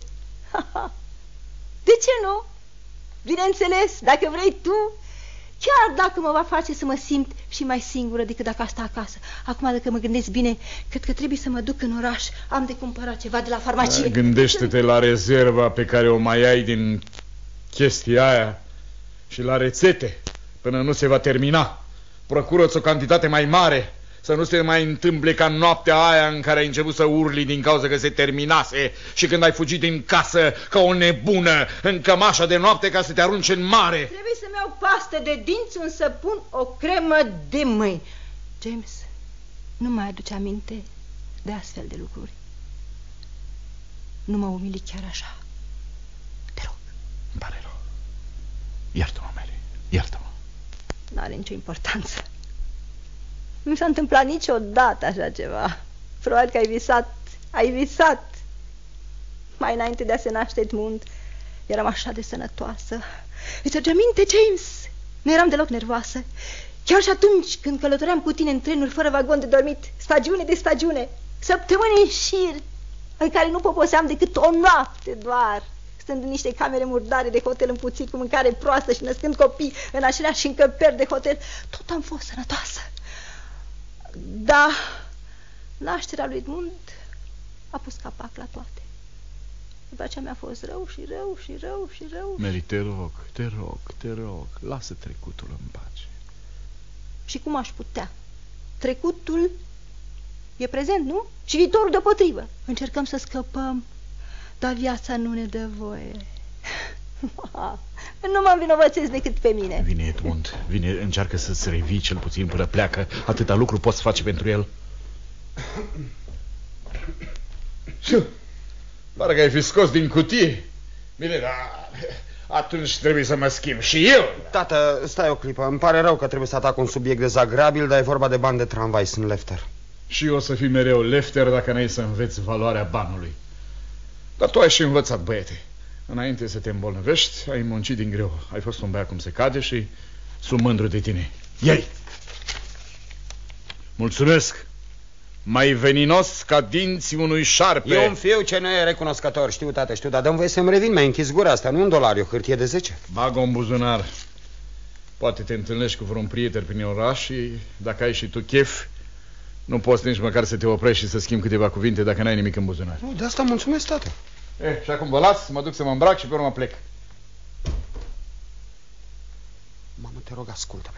De ce nu? Bineînțeles, dacă vrei tu. Chiar dacă mă va face să mă simt și mai singură decât dacă asta acasă. Acum, dacă mă gândesc bine, cred că trebuie să mă duc în oraș. Am de cumpărat ceva de la farmacie. Gândește-te la rezerva pe care o mai ai din chestia aia și la rețete până nu se va termina. Procură-ți o cantitate mai mare, să nu se mai întâmple ca noaptea aia în care ai început să urli din cauza că se terminase și când ai fugit din casă ca o nebună în cămașa de noapte ca să te arunci în mare. Trebuie să-mi iau pastă de dinți, un săpun, o cremă de mâini. James, nu mai aduce aminte de astfel de lucruri. Nu mă umili chiar așa. Te rog. Îmi pare rău. Iartă-mă, Mary, iartă-mă. N-are nicio importanță. Nu s-a întâmplat niciodată așa ceva. Probabil că ai visat. Mai înainte de a se naște Edmund, eram așa de sănătoasă. Îți aduce aminte, James? Nu eram deloc nervoasă. Chiar și atunci când călătoream cu tine în trenuri fără vagon de dormit, stagiune de stagiune, săptămâni în șir, în care nu poposeam decât o noapte doar, stând în niște camere murdare de hotel împuțit, cu mâncare proastă și născând copii în aceleași încăperi de hotel, tot am fost sănătoasă. Da, nașterea lui Edmund a pus capac la toate. După aceea mi-a fost rău și rău și rău și rău. Mary, te rog, lasă trecutul în pace. Și cum aș putea? Trecutul e prezent, nu? Și viitorul deopotrivă. Încercăm să scăpăm, dar viața nu ne dă voie. Nu mă învinovățesc decât pe mine. Vine Edmund, încearcă să-ți revii cel puțin până pleacă. Atâta lucru poți face pentru el. Pare că ai fi scos din cutie. Bine, dar atunci trebuie să mă schimb și eu. Tată, stai o clipă. Îmi pare rău că trebuie să atac un subiect dezagrabil, dar e vorba de bani de tramvai. Sunt lefter. Și eu o să fii mereu lefter dacă n-ai să înveți valoarea banului. Dar tu ai și învățat, băiete. Înainte să te îmbolnăvești, ai muncit din greu. Ai fost un băiat cum se cade și sunt mândru de tine. Ia-i! Mulțumesc! Mai veninos ca dinții unui șarpe. E un fiu ce nu e recunoscător. Știu, tată, știu, dar dă-mi voie să-mi revin. Mi-ai închis gura asta, nu $1, e o hârtie de 10. Bag-o în buzunar. Poate te întâlnești cu vreun prieten prin oraș și dacă ai și tu chef, nu poți nici măcar să te oprești și să schimbi câteva cuvinte dacă n-ai nimic în buzunar. Nu, de asta mulțumesc, tată. Și acum vă las, mă duc să mă îmbrac și pe urmă plec. Mamă, te rog, ascultă-mă.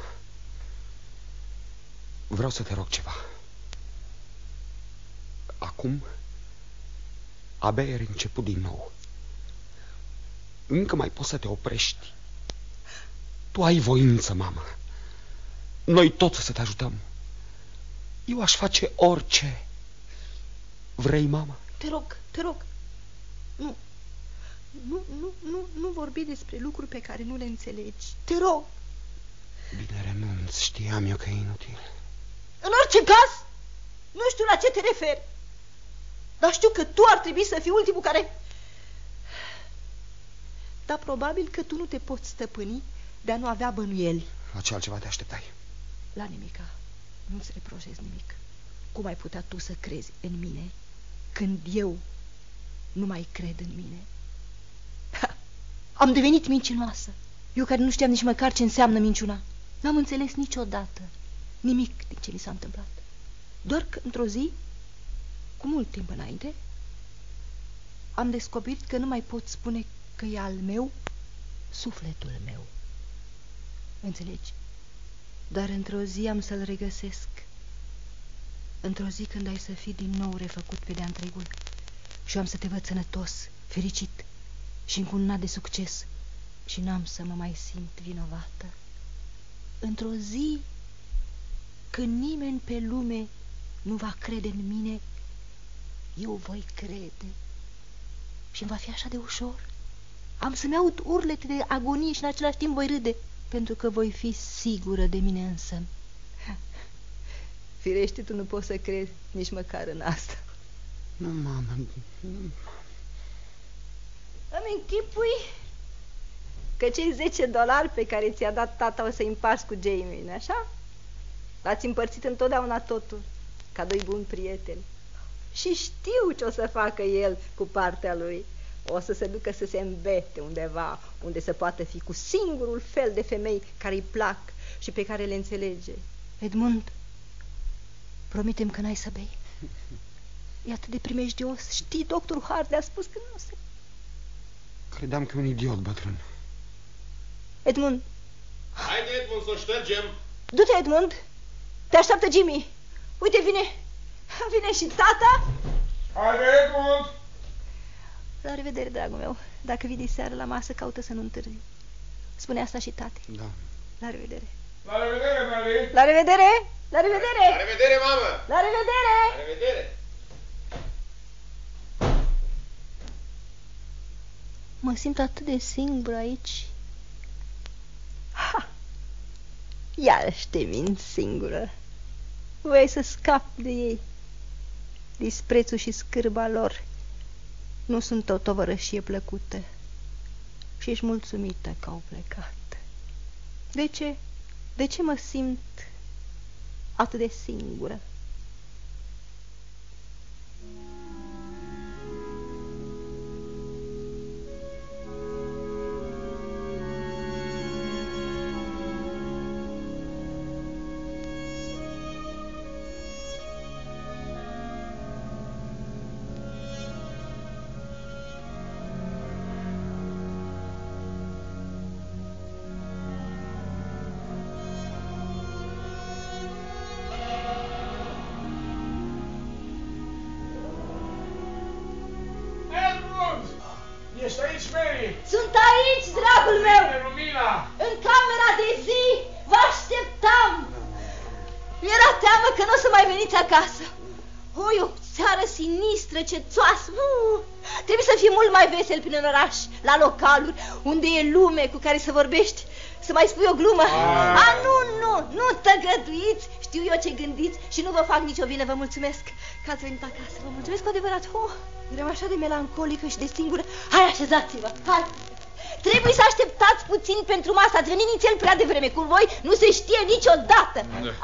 Vreau să te rog ceva. Acum, abia ieri început din nou. Încă mai poți să te oprești. Tu ai voință, mamă. Noi toți să te ajutăm. Eu aș face orice. Vrei, mamă? Te rog. Nu vorbi despre lucruri pe care nu le înțelegi. Te rog. Bine, renunț. Știam eu că e inutil. În orice caz, nu știu la ce te referi. Dar știu că tu ar trebui să fii ultimul care... Dar probabil că tu nu te poți stăpâni de a nu avea bănuieli. La ce altceva te așteptai? La nimica. Nu-ți reproșez nimic. Cum ai putea tu să crezi în mine când eu nu mai cred în mine? Am devenit mincinoasă. Eu care nu știam nici măcar ce înseamnă minciuna. N-am înțeles niciodată nimic din ce mi s-a întâmplat. Doar că într-o zi, cu mult timp înainte, am descoperit că nu mai pot spune că e al meu sufletul meu. Înțelegi? Dar într-o zi am să-l regăsesc. Într-o zi când ai să fii din nou refăcut pe de-a întregul și eu am să te văd sănătos, fericit și încununat de succes și n-am să mă mai simt vinovată. Într-o zi când nimeni pe lume nu va crede în mine, eu voi crede și îmi va fi așa de ușor. Am să-mi aud urlete de agonie și în același timp voi râde, pentru că voi fi sigură de mine însă. Firește, tu nu poți să crezi nici măcar în asta. Nu, mamă, nu. Îmi închipui că cei $10 pe care ți-a dat tata o să-i împarți cu Jamie, nu așa? L-ați împărțit întotdeauna totul, ca doi buni prieteni. Și știu ce o să facă el cu partea lui. O să se ducă să se îmbete undeva, unde să poată fi cu singurul fel de femei care îi plac și pe care le înțelege. Edmund, promitem că n-ai să bei. E atât de primejdios. Știi, doctorul Hardy a spus că nu se... Credeam că e un idiot bătrân. Edmund. Haide, Edmund, să o ștergem. Du-te, Edmund. Te așteaptă Jimmy. Uite, vine și tata. Haide, Edmund. La revedere, dragul meu. Dacă vii diseară la masă, caută să nu întârzi. Spune asta și tate. Da. La revedere. La revedere, Mary. La revedere. La revedere. La revedere, mamă. La revedere. La revedere. Mă simt atât de singur aici. Ha! Iarăși te mint singură. Vrei să scap de ei. Disprețul și scârba lor nu sunt o tovărășie plăcută. Și ești mulțumită că au plecat. De ce? De ce mă simt atât de singură? Ești aici, Mary? Sunt aici, dragul meu! Lumina! În camera de zi vă așteptam! Mi-era teamă că nu o să mai veniți acasă. Oi, o seară sinistră, cețoasă. Trebuie să fie mult mai vesel prin oraș, la localuri, unde e lume cu care să vorbești, să mai spui o glumă. Nu tăgăduiți, știu eu ce gândiți și nu vă fac nicio vină, vă mulțumesc că ați venit acasă, vă mulțumesc cu adevărat. Eram așa de melancolică și de singură. Hai, așezați-vă, hai. Trebuie să așteptați puțin pentru masă, ați venit nițel prea devreme, cu voi nu se știe niciodată.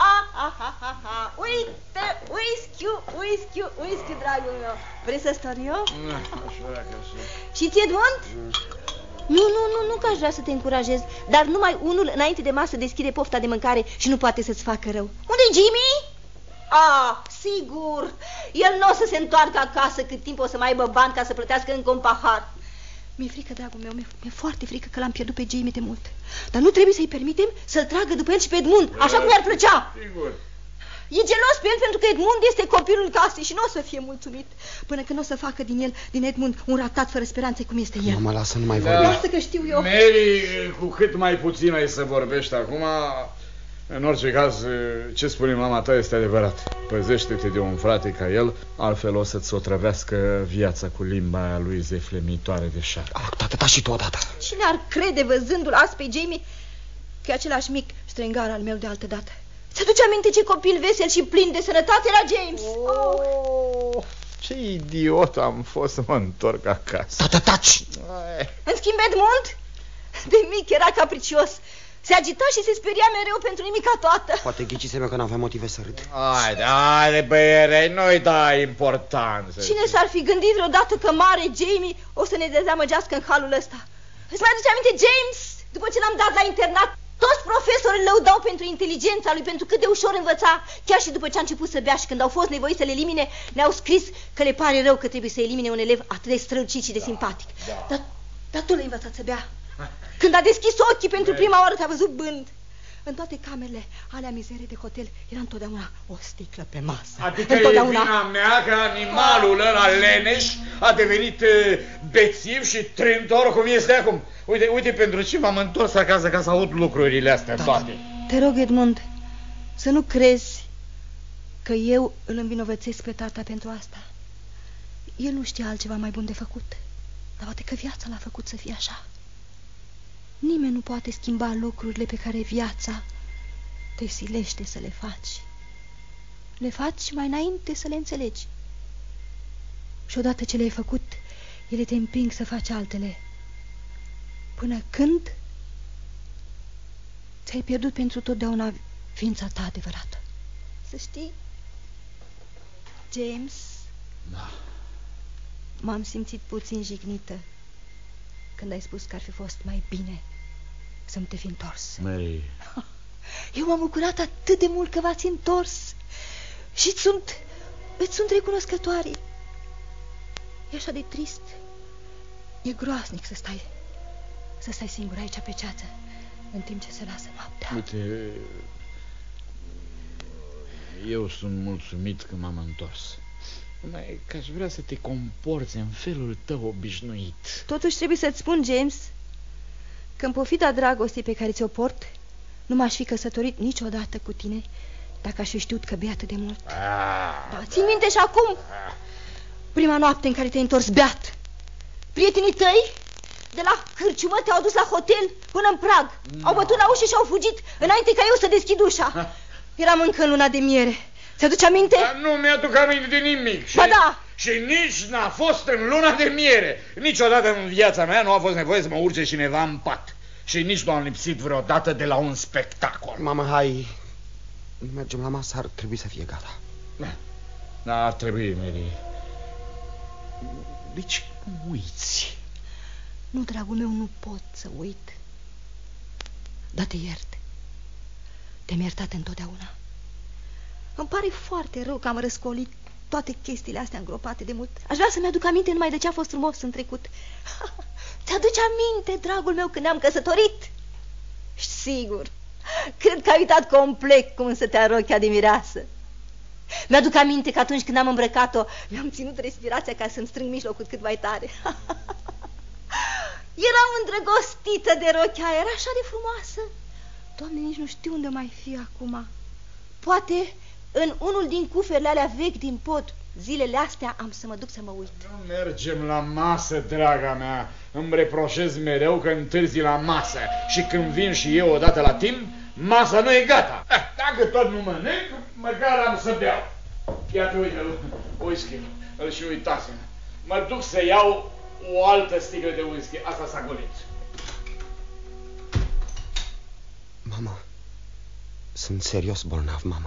Uite, whisky, dragul meu. Vrei să stor eu? Și ție, Edmond? Nu că aș vrea să te încurajez, dar numai unul înainte de masă deschide pofta de mâncare și nu poate să-ți facă rău. Unde-i Jimmy? Sigur, el nu o să se întoarcă acasă cât timp o să mai aibă bani ca să plătească încă un pahar. Mi-e frică, dragul meu, mi-e foarte frică că l-am pierdut pe Jamie de mult. Dar nu trebuie să-i permitem să-l tragă după el și pe Edmund, așa cum i-ar plăcea. Sigur. E gelos pe el pentru că Edmund este copilul casei și nu o să fie mulțumit până când o să facă din Edmund un ratat fără speranțe cum este el. Mama, lasă, nu mai vorbi. Lasă că știu eu. Mary, cu cât mai puțin ai să vorbești acum, în orice caz, ce spune mama ta este adevărat. Păzește-te de un frate ca el, altfel o să-ți otrăvească viața cu limba aia lui zeflemitoare de șarpe. Tata, și tu odată. Cine ar crede văzându-l azi pe Jamie că e același mic strângar al meu de altădată? Ți-aduce aminte ce copil vesel și plin de sănătate era James? Ce idiot am fost să mă întorc acasă. Tata, taci! În schimb, Edmund, de mic era capricios. Se agita și se speria mereu pentru nimica toată. Poate ghicisem eu că n-aveam motive să râd. Haide, băiere, nu-i da importanță. Cine s-ar fi gândit vreodată că mare Jamie o să ne dezamăgească în halul ăsta? Îți mai aduce aminte, James? După ce l-am dat la internat, toți profesorii lăudau pentru inteligența lui, pentru cât de ușor învăța. Chiar și după ce a început să bea și când au fost nevoiți să le elimine, ne-au scris că le pare rău că trebuie să elimine un elev atât de strălucit și de simpatic. Dar tu l-ai învățat să bea. Când a deschis ochii pentru prima oară, te-a văzut bând. În toate camerele alea mizere de hotel era întotdeauna o sticlă pe masă. Adică e vina mea că animalul ăla leneș a devenit bețiv și trântor cum este acum. Uite pentru ce m-am întors acasă ca să aud lucrurile astea toate. Te rog, Edmund, să nu crezi că eu îl învinovățesc pe tata pentru asta. El nu știa altceva mai bun de făcut. Dar poate că viața l-a făcut să fie așa. Nimeni nu poate schimba lucrurile pe care viața te silește să le faci. Le faci mai înainte să le înțelegi. Și odată ce le-ai făcut, ele te împing să faci altele. Până când ți-ai pierdut pentru totdeauna ființa ta adevărată. Să știi, James, m-am simțit puțin jignită când ai spus că ar fi fost mai bine să-mi te fi întors. Mary. Eu m-am bucurat atât de mult că v-ați întors și îți sunt recunoscătoare. E așa de trist. E groaznic să stai singur aici pe ceață în timp ce se lasă noaptea. Uite, eu sunt mulțumit că m-am întors. Numai că aș vrea să te comporți în felul tău obișnuit. Totuși trebuie să-ți spun, James, că în pofida dragostei pe care ți-o port, nu m-aș fi căsătorit niciodată cu tine dacă aș fi știut că bei atât de mult. Da, ții minte și acum prima noapte în care te-ai întors beat. Prietenii tăi de la cârciumă te-au dus la hotel până în prag. Au bătut la ușă și au fugit înainte ca eu să deschid ușa. Eram încă în luna de miere. Ți-aduce aminte? Dar nu mi-aduc aminte de nimic. Ba da. Și nici n-a fost în luna de miere. Niciodată în viața mea nu a fost nevoie să mă urce cineva în pat. Și nici nu am lipsit vreodată de la un spectacol. Mama, hai, mergem la masă, ar trebui să fie gata. Da, ar trebui, Mary. Deci uiți. Nu, dragul meu, nu pot să uit. Dar te iert. Te-am iertat întotdeauna. Îmi pare foarte rău că am răscolit toate chestiile astea îngropate de mult. Aș vrea să-mi aduc aminte numai de ce a fost frumos în trecut. Ți-aduce aminte, dragul meu, când ne-am căsătorit? Sigur, cred că ai uitat complet cum stătea rochia de mireasă. Mi-aduc aminte că atunci când am îmbrăcat-o, mi-am ținut respirația ca să-mi strâng mijlocul cât mai tare. Eram îndrăgostită de rochia aia, era așa de frumoasă. Doamne, nici nu știu unde mai fi acum. Poate în unul din cuferele alea vechi din pod. Zilele astea am să mă duc să mă uit. Nu mergem la masă, draga mea. Îmi reproșez mereu că întârzi la masă. Și când vin și eu odată la timp, masa nu e gata. Dacă tot nu mănânc, măcar am să beau. Iată, uite, whisky. Îl și uitasem. Mă duc să iau o altă sticlă de whisky. Asta s-a golit. Mama, sunt serios bolnav, mama.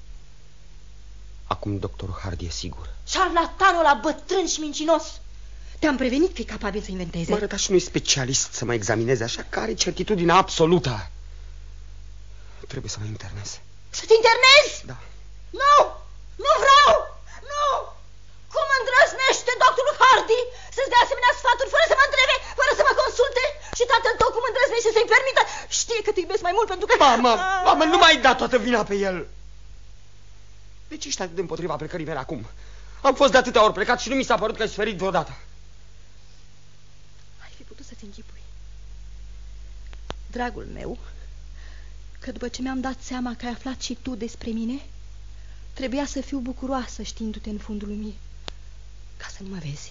Acum doctorul Hardy e sigur. Șarlatanul ăla bătrân și mincinos. Te-am prevenit că e capabil să inventeze. Mă arăta și nu-i specialist să mă examineze, așa că are certitudine absolută. Trebuie să mă internez. Să te internezi? Da. Nu! Nu vreau! Nu! Cum îndrăznește doctorul Hardy să-ți dea asemenea sfaturi fără să mă întrebe, fără să mă consulte? Și tatăl tău cum îndrăznește să-i permită? Știe că te iubesc mai mult pentru că... Mamă, nu mai da toată vina pe el. De ce ești atât de împotriva plecării mele acum? Am fost de atâtea ori plecat și nu mi s-a părut că ai suferit vreodată. Ai fi putut să-ți închipui, dragul meu, că după ce mi-am dat seama că ai aflat și tu despre mine, trebuia să fiu bucuroasă știindu-te în fundul lumii, ca să nu mă vezi.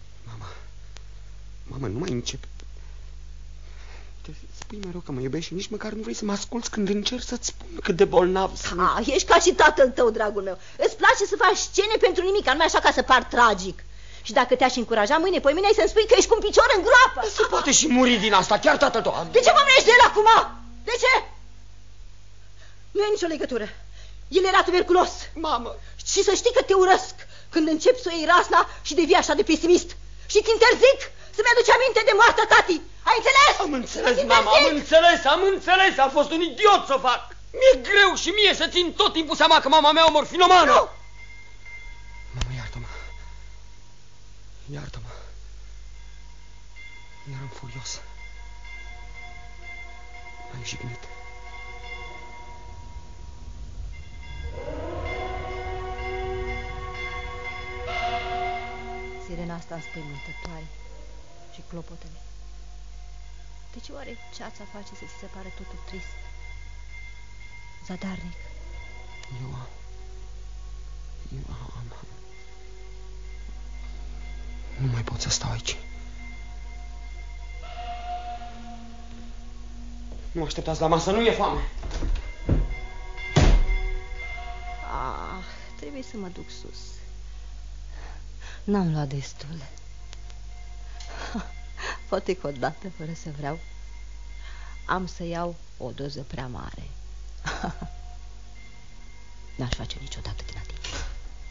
Mama, nu mai încep. Te spui mereu că mă iubești și nici măcar nu vrei să mă asculți când încerc să-ți spun cât de bolnav sunt. Ești ca și tatăl tău, dragul meu. Îți place să faci scene pentru nimic, numai așa ca să par tragic. Și dacă te-aș încuraja mâine, poimâine ai să-mi spui că ești cu un picior în groapă. Se poate și muri din asta, chiar tatăl tău. De ce mă vrești de el acum? De ce? Nu e nicio legătură. El era tuberculos. Mamă. Și să știi că te urăsc când începi să o iei rasna și devii așa de pesimist. Și ți interzic să-mi aduci aminte de moartea tati. Ai înțeles? Am înțeles, mama, am înțeles. A fost un idiot să o fac. Mi-e greu și mie să țin tot timpul seama că mama mea o morfinomană. Nu! Mama, iartă-mă. Iartă-mă. Eram furios. M-ai jignit. Sirena asta înspăimântătoare și clopotele. De ce oare ceața face să ți se pare totul trist? Zadarnic. Eu am... Nu mai pot să stau aici. Nu așteptați la masă, nu mi-e foame. Trebuie să mă duc sus. N-am luat destul. Poate că odată, fără să vreau, am să iau o doză prea mare. N-aș face niciodată din atingere.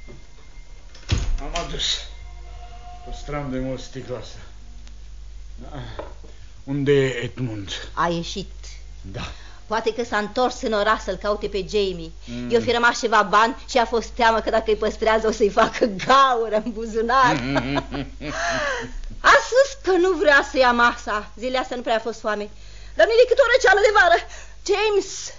Am adus o stram de mult sticloasă. Unde e Edmund? A ieșit. Da. Poate că s-a întors în oraș să-l caute pe Jamie. I-o fi rămas ceva bani și a fost teamă că dacă îi păstrează o să-i facă gaură în buzunar. A spus că nu vrea să ia masa. Zilele astea nu prea a fost foame. Dar nu-i decât o răceală de vară. James!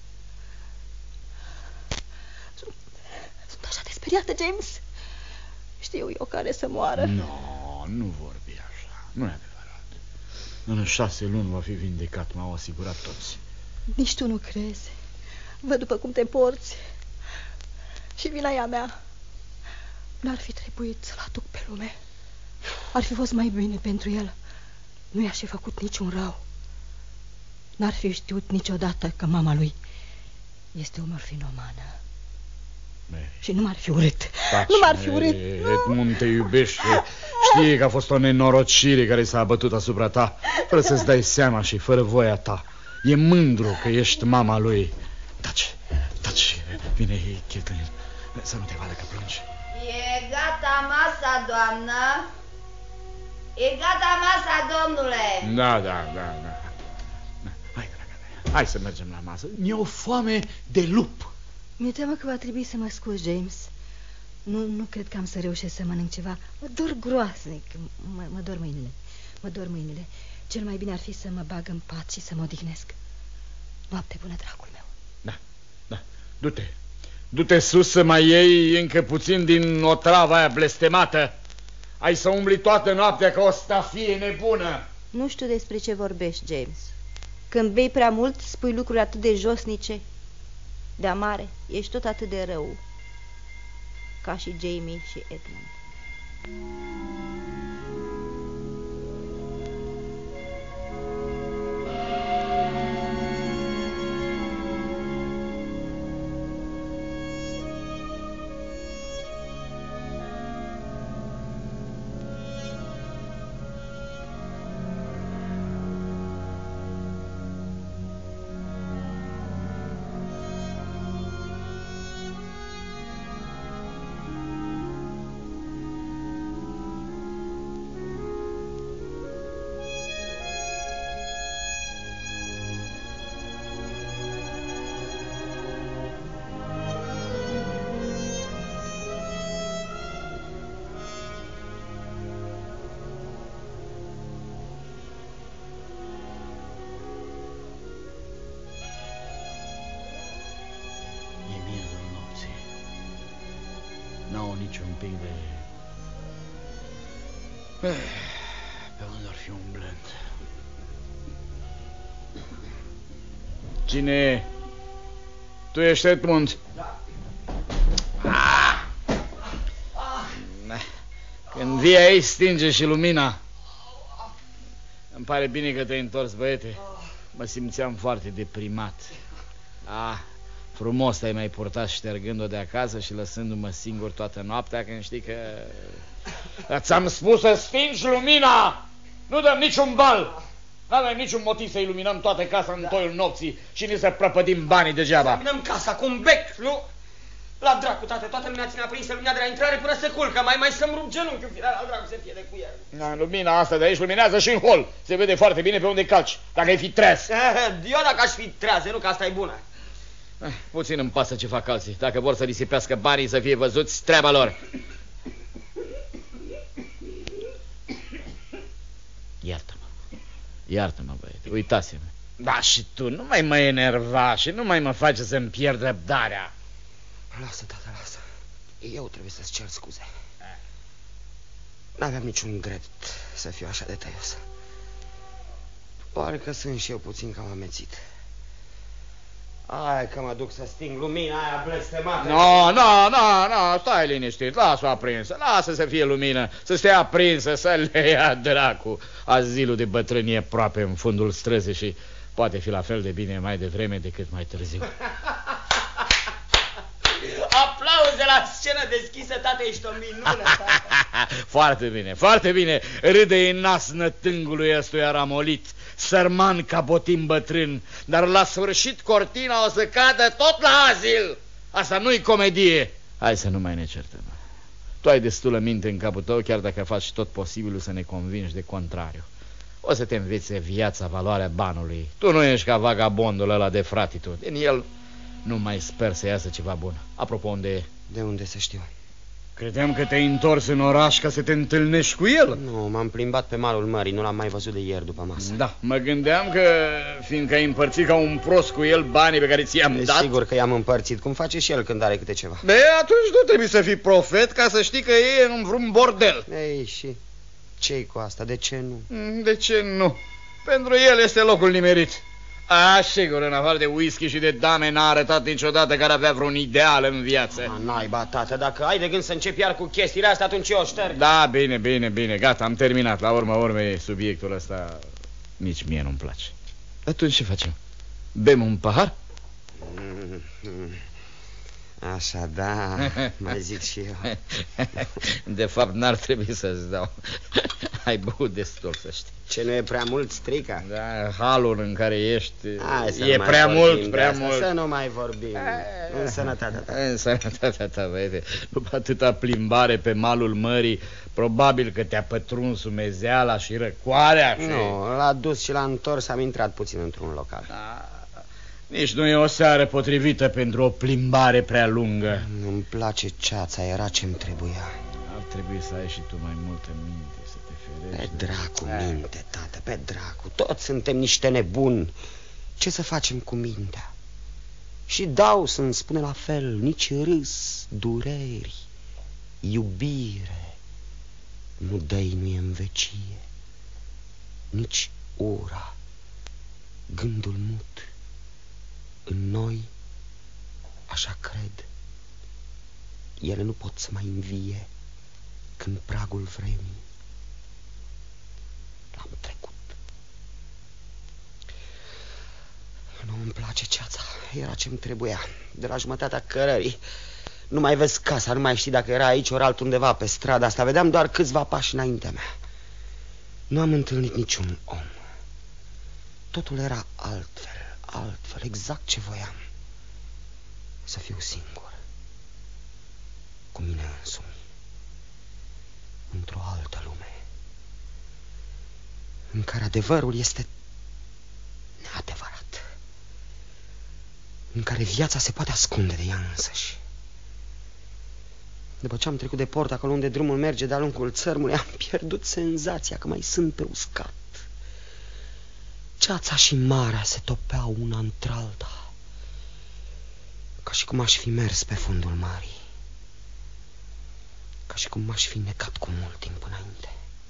Sunt așa de speriată, James. Știu eu care să moară. Nu vorbi așa. Nu e adevărat. În 6 luni va fi vindecat, m-au asigurat toți. Nici tu nu crezi. Văd după cum te porți. Și vina e a mea. N-ar fi trebuit să-l aduc pe lume. Ar fi fost mai bine pentru el. Nu i-aș fi făcut niciun rău. N-ar fi știut niciodată că mama lui este o morfinomană. Și nu m-ar fi urât. Nu m-ar fi urât. Edmund te iubește. Știe că a fost o nenorocire care s-a abătut asupra ta, fără să-ți dai seama și fără voia ta. E mândru că ești mama lui. Taci. Vine Kathleen. Să nu te vadă că plângi. E gata masa, doamnă. E gata masa, domnule. Da. Hai, draga mea, hai să mergem la masă. Mi-e o foame de lup. Mi-e teamă că va trebui să mă scuzi, James. Nu cred că am să reușesc să mănânc ceva. Mă dor groaznic. Mă dor mâinile. Cel mai bine ar fi să mă bag în pat și să mă odihnesc. Noapte bună, dragul meu. Da. Du-te sus să mai iei încă puțin din otrava aia blestemată. Ai să umbli toată noaptea ca o stafie nebună. Nu știu despre ce vorbești, James. Când bei prea mult, spui lucruri atât de josnice. De amare, ești tot atât de rău ca și Jamie și Edmund. N-au niciun pic de... Pe unde ar fi umblând? Cine e? Tu ești Edmund? Da. Când vii aici, stinge și lumina. Îmi pare bine că te-ai întors, băiete. Mă simțeam foarte deprimat. Frumos te-ai mai purtat ștergând-o de acasă și lăsându-mă singur toată noaptea, când știi că... Ți-am spus să stingi lumina! Nu dăm niciun bal! N-avem niciun motiv să iluminăm toată casa în toiul nopții și ni să prăpădim banii degeaba. Să luminăm casa cu un bec, nu? La dracu, tată, toată lumea ține aprinsă lumina de la intrare până se culcă. Mai să-mi rup genunchiul, firea, la dracu, se pierde cu el. Lumina asta de aici luminează și în hol. Se vede foarte bine pe unde calci, dacă ai fi treaz. Eu dacă aș fi treaz, nu că asta e bună. Puțin îmi pasă ce fac alții. Dacă vor să risipească banii să fie văzuți, treaba lor. Iartă-mă. Iartă-mă, băiete, uitase-mă. Da, și tu nu mai mă enerva și nu mai mă face să-mi pierd răbdarea. Lasă, tată, lasă. Eu trebuie să-ți cer scuze. N-aveam niciun drept să fiu așa de tăios. Oare că sunt și eu puțin cam amețit. Hai că mă duc să sting lumina aia blestemată. No, stai liniștit, lasă-o aprinsă, lasă să fie lumină, să stea aprinsă, să le ia dracu. Azilul de bătrâni e aproape în fundul străzii și poate fi la fel de bine mai devreme decât mai târziu. Aplauze la scenă deschisă, tată, ești o minună, tată. Foarte bine, foarte bine. Râde în nas nătângului ăstuia ramolit, sărman ca botin bătrân, dar la sfârșit cortina o să cadă tot la azil. Asta nu-i comedie. Hai să nu mai ne certăm. Tu ai destulă minte în capul tău, chiar dacă faci tot posibilul să ne convingi de contrariu. O să te învețe viața valoarea banului. Tu nu ești ca vagabondul ăla de fratitud. Din el nu mai sper să iasă ceva bun. Apropo, unde e? De unde să știu? Credeam că te-ai întors în oraș ca să te întâlnești cu el. Nu, m-am plimbat pe malul mării, nu l-am mai văzut de ieri după masă. Da, mă gândeam că, fiindcă ai împărțit ca un prost cu el banii pe care ți-i-am dat... Sigur că i-am împărțit, cum face și el când are câte ceva. Atunci nu trebuie să fii profet ca să știi că e în vreun bordel. Ei, și ce-i cu asta? De ce nu? De ce nu? Pentru el este locul nimerit. Sigur, în afară de whisky și de dame, n-a arătat niciodată că ar avea vreun ideal în viață. Naiba, tată, dacă ai de gând să începi iar cu chestiile astea, atunci eu o șterg. Da, bine, gata, am terminat. La urma urmei, subiectul ăsta nici mie nu-mi place. Atunci ce facem? Bem un pahar? Așa, da, mai zic și eu. De fapt, n-ar trebui să-ți dau. Ai băut destul, să știi. Ce nu e prea mult, strica? Da, halul în care ești e prea mult, prea mult. Să nu mai vorbim. În sănătatea ta. În sănătatea ta, băiete. După atâta plimbare pe malul mării, probabil că te-a pătruns umezeala și răcoarea. Nu, l-a dus și l-a întors, am intrat puțin într-un local. Nici nu e o seară potrivită pentru o plimbare prea lungă. Nu-mi place ceața, era ce-mi trebuia. Ar trebui să ai și tu mai multă minte, să te ferești. Pe dracu minte, tată, pe dracu. Toți suntem niște nebuni. Ce să facem cu mintea? Și Dawson spune la fel, nici râs, dureri, iubire nu dăinuie în vecie, nici ura, gândul mut în noi așa cred. Ele nu pot să mai învie când pragul vremii l-am trecut. Nu îmi place ceața, era ce-mi trebuia. De la jumătatea cărării nu mai vezi casa, nu mai știi dacă era aici ori altundeva pe strada asta. Vedeam doar câțiva pași înaintea mea. Nu am întâlnit niciun om. Totul era altfel, exact ce voiam. Să fiu singur, cu mine însumi, într-o altă lume, în care adevărul este neadevărat, în care viața se poate ascunde de ea însăși. După ce am trecut de port, acolo unde drumul merge de-a lungul țărmului, am pierdut senzația că mai sunt pe uscat. Ceața și marea se topeau una într-alta, ca și cum aș fi mers pe fundul mării, ca și cum m-aș fi necat cu mult timp înainte,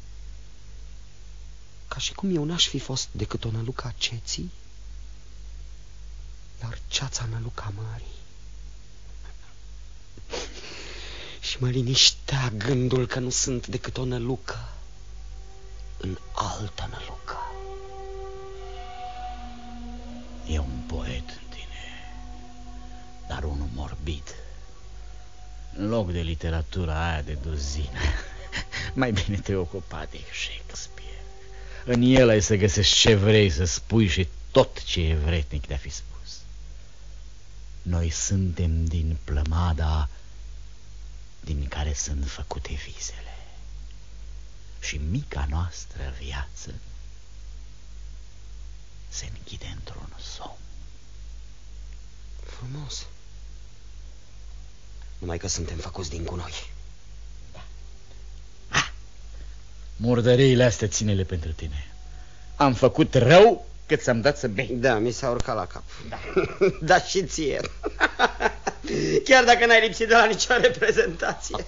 ca și cum eu n-aș fi fost decât o nălucă a ceții, iar ceața năluca mării. Și mă liniștea gândul că nu sunt decât o nălucă în altă nălucă. E un poet în tine, dar unul morbid. În loc de literatura aia de duzină, mai bine te ocupa de Shakespeare. În el ai să găsești ce vrei să spui și tot ce e vretnic de a fi spus. Noi suntem din plămada din care sunt făcute visele. Și mica noastră viață se închide într-un somn. Frumos. Numai că suntem făcuți din gunoi. Murdăriile astea ține-le pentru tine. Am făcut rău cât ți-am dat să bei. Da, mi s-a urcat la cap. Da. Da, și ție. Chiar dacă n-ai lipsit de la nicio reprezentație.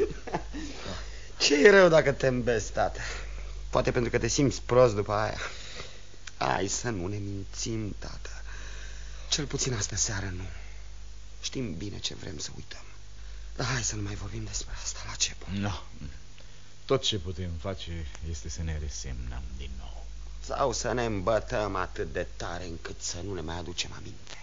Ce-i rău dacă te îmbezi, tată? Poate pentru că te simți prost după aia. Hai să nu ne mințim, tată. Cel puțin astă seară nu. Știm bine ce vrem să uităm. Dar hai să nu mai vorbim despre asta. La ce bun? No. Tot ce putem face este să ne resemnăm din nou. Sau să ne îmbătăm atât de tare încât să nu ne mai aducem aminte.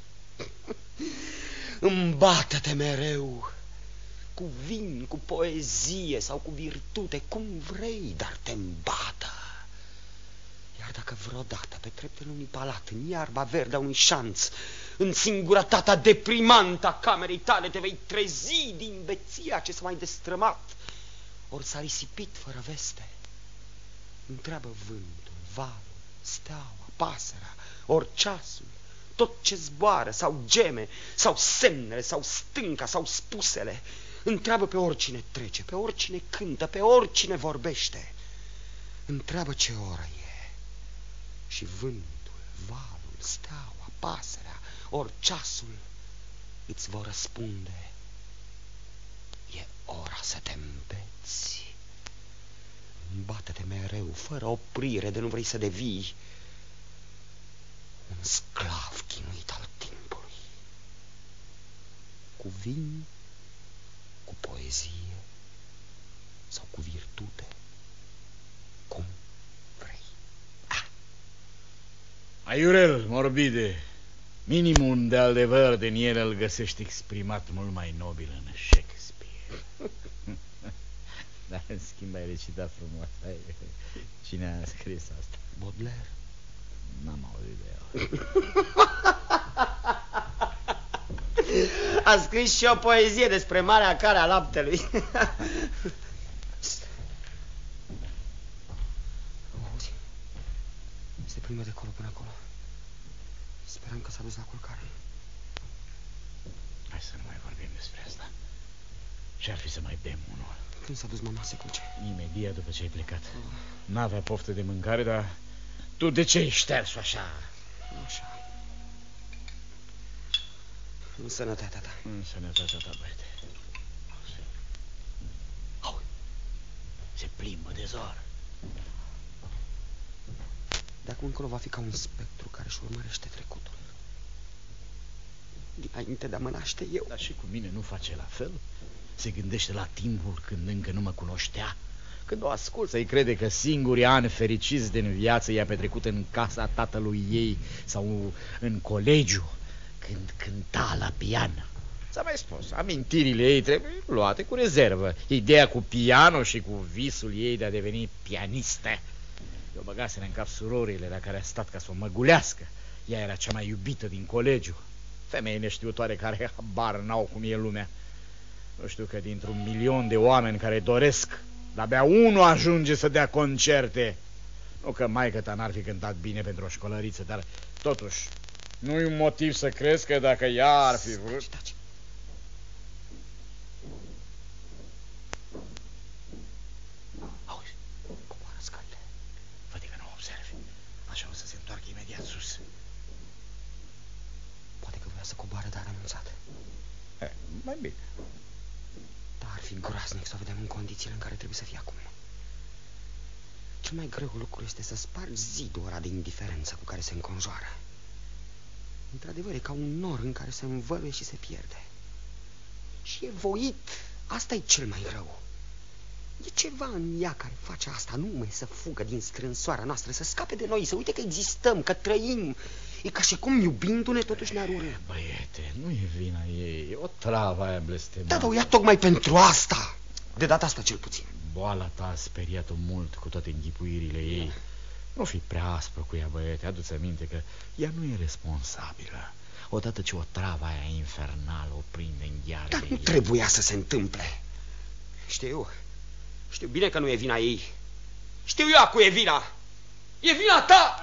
Îmbată-te mereu, cu vin, cu poezie sau cu virtute, cum vrei, dar te îmbată. Iar dacă vreodată pe treptele unui palat, în iarba verde a unui șanț, în singurătatea deprimantă a camerei tale, te vei trezi din beția ce s-a mai destrămat, ori s-a risipit fără veste, întreabă vântul, valul, steaua, pasărea, ori ceasul, tot ce zboară sau geme, sau semnele, sau stânca, sau spusele. Întreabă pe oricine trece, pe oricine cântă, pe oricine vorbește. Întreabă ce oră e. Și vântul, valul, steaua, pasărea, ori ceasul îți vor răspunde: e ora să te îmbeți. Îmbată-te mereu, fără oprire, de nu vrei să devii un sclav chinuit al timpului. Cu vin, cu poezie sau cu virtute, cum vrei. Aiurel, morbide, minimum de adevăr din el îl găsești exprimat mult mai nobil în Shakespeare. Dar în schimb ai recitat frumos. Cine a scris asta? Baudelaire. N-am auzit de el. A scris și o poezie despre marea care a laptelui. Auzi? Se plimbă de acolo până acolo. Sperăm că s-a dus la culcare. Hai să nu mai vorbim despre asta. Ce-ar fi să mai bem unul? Când s-a dus mama se culce? Imediat după ce ai plecat. N-avea poftă de mâncare, dar tu de ce ai șters-o așa? Așa. În sănătatea ta. În sănătatea ta, băiete. Auzi, se plimbă de zor. De acum încolo va fi ca un spectru care își urmărește trecutul. dinainte de a mă naște eu. Dar și cu mine nu face la fel? Se gândește la timpul când încă nu mă cunoștea. Când o ascultă, îi crede că singurii ani fericiți din viață i-a petrecut în casa tatălui ei sau în colegiu, când cânta la pian. S-a mai spus, amintirile ei trebuie luate cu rezervă. Ideea cu piano și cu visul ei de a deveni pianistă. Eu băgaseră în cap surorile la care a stat ca să o măgulească. Ea era cea mai iubită din colegiu. Femeie neștiutoare care habar n-au cum e lumea. Nu știu că dintr-un milion de oameni care doresc, de-abia unul ajunge să dea concerte. Nu că maică-ta n-ar fi cântat bine pentru o școlăriță, dar totuși nu-i un motiv să crezi că dacă ea ar fi vrut... Auzi, coboară scările. Văd că nu observi. Așa o să se întoarcă imediat sus. Poate că vrea să coboară, dar a renunțat. Mai bine. Dar ar fi groaznic să o vedem în condițiile în care trebuie să fie acum. Cel mai greu lucru este să spargi zidul ăla de indiferență cu care se înconjoară. Într-adevăr, e ca un nor în care se învăluie și se pierde. Și e voit. Asta e cel mai rău. E ceva în ea care face asta, numai să fugă din strânsoarea noastră, să scape de noi, să uite că existăm, că trăim. E ca și cum, iubindu-ne, totuși ne-ar urâ. Băiete, nu e vina ei, e o travă aia blestemată. Da, dar o ia tocmai pentru asta. De data asta cel puțin. Boala ta a speriat-o mult cu toate închipuirile ei. Nu fi prea aspră cu ea, băiete, adu-ți aminte că ea nu e responsabilă. Odată ce o travă aia infernală o prinde în gheare. Dar nu trebuia să se întâmple. Știu bine că nu e vina ei. Știu eu cu e vina. E vina ta.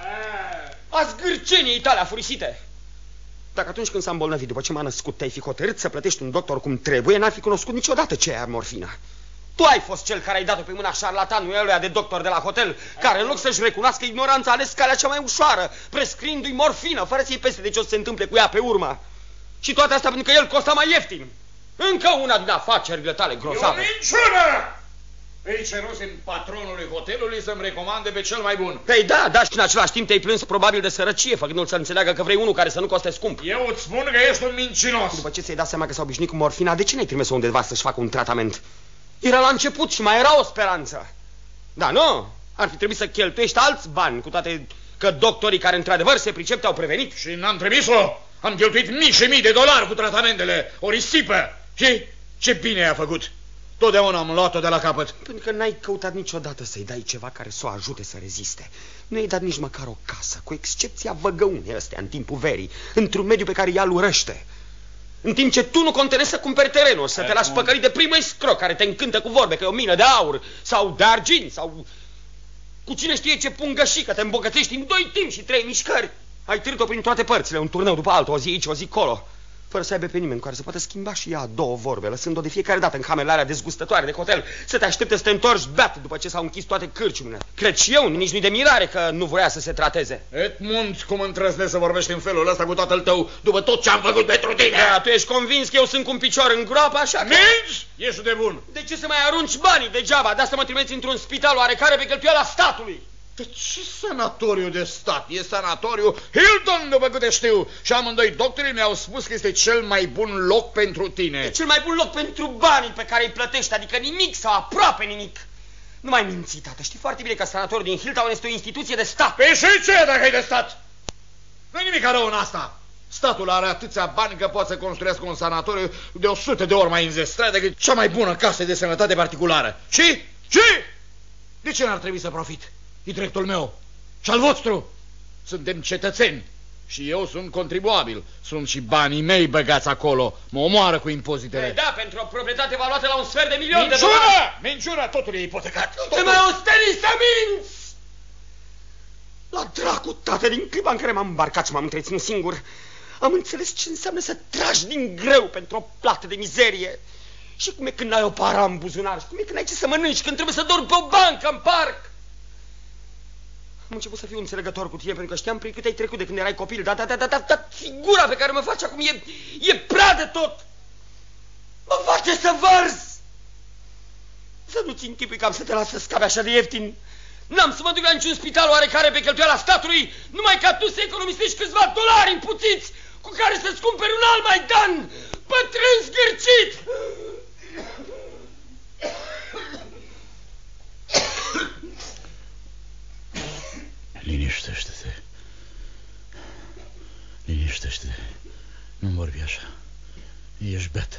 A zgârceniei tale afurisite. Dacă atunci când s-a îmbolnăvit, după ce m-a născut, te-ai fi hotărât să plătești un doctor cum trebuie, n-ar fi cunoscut niciodată ce e morfină. Tu ai fost cel care ai dat-o pe mâna șarlatanului ăluia de doctor de la hotel, care în loc să-și recunoască ignoranța a ales calea cea mai ușoară, prescriindu-i morfină, fără să-i peste de ce o să se întâmple cu ea pe urmă. Și toate astea pentru că el costa mai ieftin. Încă una din afacerile tale grosave. E o minciună! Îi cerusem patronului hotelului să-mi recomande pe cel mai bun. Păi da, și în același timp te-ai plâns probabil de sărăcie, făcându-l să înțeleagă că vrei unul care să nu coste scump. Eu îți spun că ești un mincinos. După ce ți-ai dat seama că s-a obișnuit cu morfina, de ce n-ai trimis-o undeva să-și facă un tratament? Era la început și mai era o speranță. Da, nu? Ar fi trebuit să cheltuiești alți bani, cu toate că doctorii care într-adevăr se pricep te-au prevenit. Și n-am trimis-o. Am cheltuit mii și mii de dolari cu tratamentele. O risipă. Și ce bine a făcut. Totdeauna am luat-o de la capăt. Pentru că n-ai căutat niciodată să-i dai ceva care să o ajute să reziste. Nu i-ai dat nici măcar o casă, cu excepția văgăunii ăstea în timpul verii, într-un mediu pe care ea îl urăște. În timp ce tu nu contenezi să cumperi terenul, să te lași păcălit de primul scroc care te încântă cu vorbe că e o mină de aur sau de argint sau cu cine știe ce pungășică te îmbogățești în 2 timpi și 3 mișcări. Ai târât-o prin toate părțile, un turneu după altul, o zi aici, o zi colo, fără să aibă pe nimeni care să poată schimba și ea 2 vorbe, lăsând-o de fiecare dată în camerele alea dezgustătoare de hotel, să te aștepte să te întorci beat după ce s-au închis toate cârciumile. Cred și eu, nici nu-i de mirare că nu voia să se trateze. Edmund, cum îndrăznești să vorbești în felul ăsta cu tatăl tău după tot ce am făcut pentru tine? Da, tu ești convins că eu sunt cu un picior în groapă, așa că... Minți? Ești de bun. De ce să mai arunci banii degeaba? De asta mă trimiți într-un spital oarecare pe cheltuiala statului. De ce sanatoriu de stat? E sanatoriu Hilton, după câte știu. Și amândoi doctorii mi-au spus că este cel mai bun loc pentru tine. E cel mai bun loc pentru banii pe care îi plătești, adică nimic sau aproape nimic. Nu mai minți, tată. Știi foarte bine că sanatoriul din Hilltown este o instituție de stat. Păi și ce dacă e de stat? Nu-i nimic rău în asta. Statul are atâția bani că poate să construiască un sanatoriu de 100 de ori mai înzestrat decât cea mai bună casă de sănătate particulară. Și? De ce n-ar trebui să profit? E dreptul meu și al vostru. Suntem cetățeni și eu sunt contribuabil. Sunt și banii mei băgați acolo. Mă omoară cu impozitele. Da, pentru o proprietate valuată la $1,2 milion de dolari. dolari. Minciună! Totul e ipotecat. Te mai osteni să minți! La dracu, tată, din clipa în care m-am îmbarcat și m-am întreținut singur, am înțeles ce înseamnă să tragi din greu pentru o plată de mizerie. Și cum e când ai o para în buzunar, și cum e când ai ce să mănânci, când trebuie să dormi pe o bancă în parc. Am început să fiu înțelegător cu tine, pentru că știam prin cât ai trecut de când erai copil, dar figura pe care mă faci acum e prea de tot. Mă face să vărz. Să nu-ți închipui că am să te las să scapi așa de ieftin. N-am să mă duc la niciun spital oarecare pe cheltuiala statului, numai ca tu să economisești câțiva dolari împuțiți, cu care să-ți cumperi un alt Maidan, bătrân zgârcit! Liniștește-te. Liniștește-te. Nu-mi vorbi așa. Ești beat.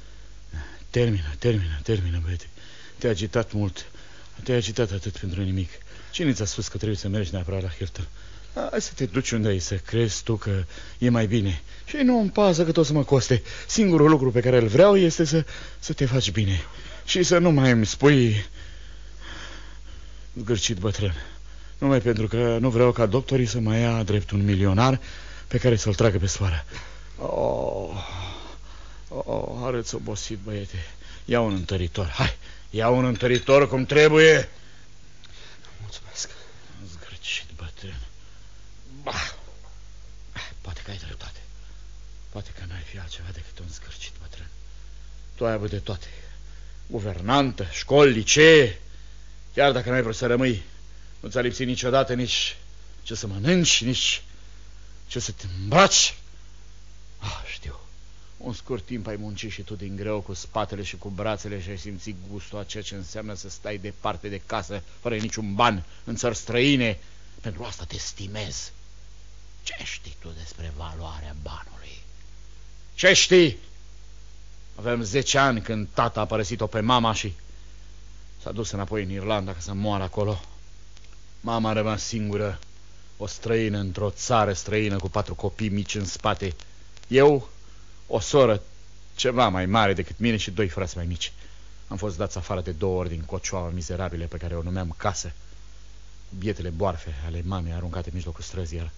Termină, băiete. Te-ai agitat mult. Te-ai agitat atât pentru nimic. Cine ți-a spus că trebuie să mergi neapărat la Hilton? Hai să te duci unde ai, să crezi tu că e mai bine. Și nu îmi pasă că tot să mă coste. Singurul lucru pe care îl vreau este să te faci bine. Și să nu mai îmi spui zgârcit bătrân. Numai pentru că nu vreau ca doctorii să mă ia drept un milionar pe care să-l tragă pe sfoară. Arăți obosit, băiete. Ia un întăritor, hai. Ia un întăritor cum trebuie. Mulțumesc. Zgârcit bătrân. Poate că ai dreptate. Poate că n-ai fi altceva decât un zgârcit bătrân. Tu ai avut de toate. Guvernantă, școli, licee. Chiar dacă n-ai vrut să rămâi, nu ți-a lipsit niciodată nici ce să mănânci, nici ce să te îmbraci. Știu. Un scurt timp ai muncit și tu din greu cu spatele și cu brațele și ai simțit gustul a ceea ce înseamnă să stai departe de casă, fără niciun ban, în țări străine. Pentru asta te stimez. Ce știi tu despre valoarea banului? Ce știi? Aveam 10 ani când tata a părăsit-o pe mama și s-a dus înapoi în Irlanda ca să moară acolo. Mama a rămas singură, o străină într-o țară străină cu 4 copii mici în spate. Eu, o soră ceva mai mare decât mine și 2 frați mai mici. Am fost dați afară de 2 ori din cocioaua mizerabile pe care o numeam casă. Bietele boarfe ale mamei aruncate în mijlocul străzii, iar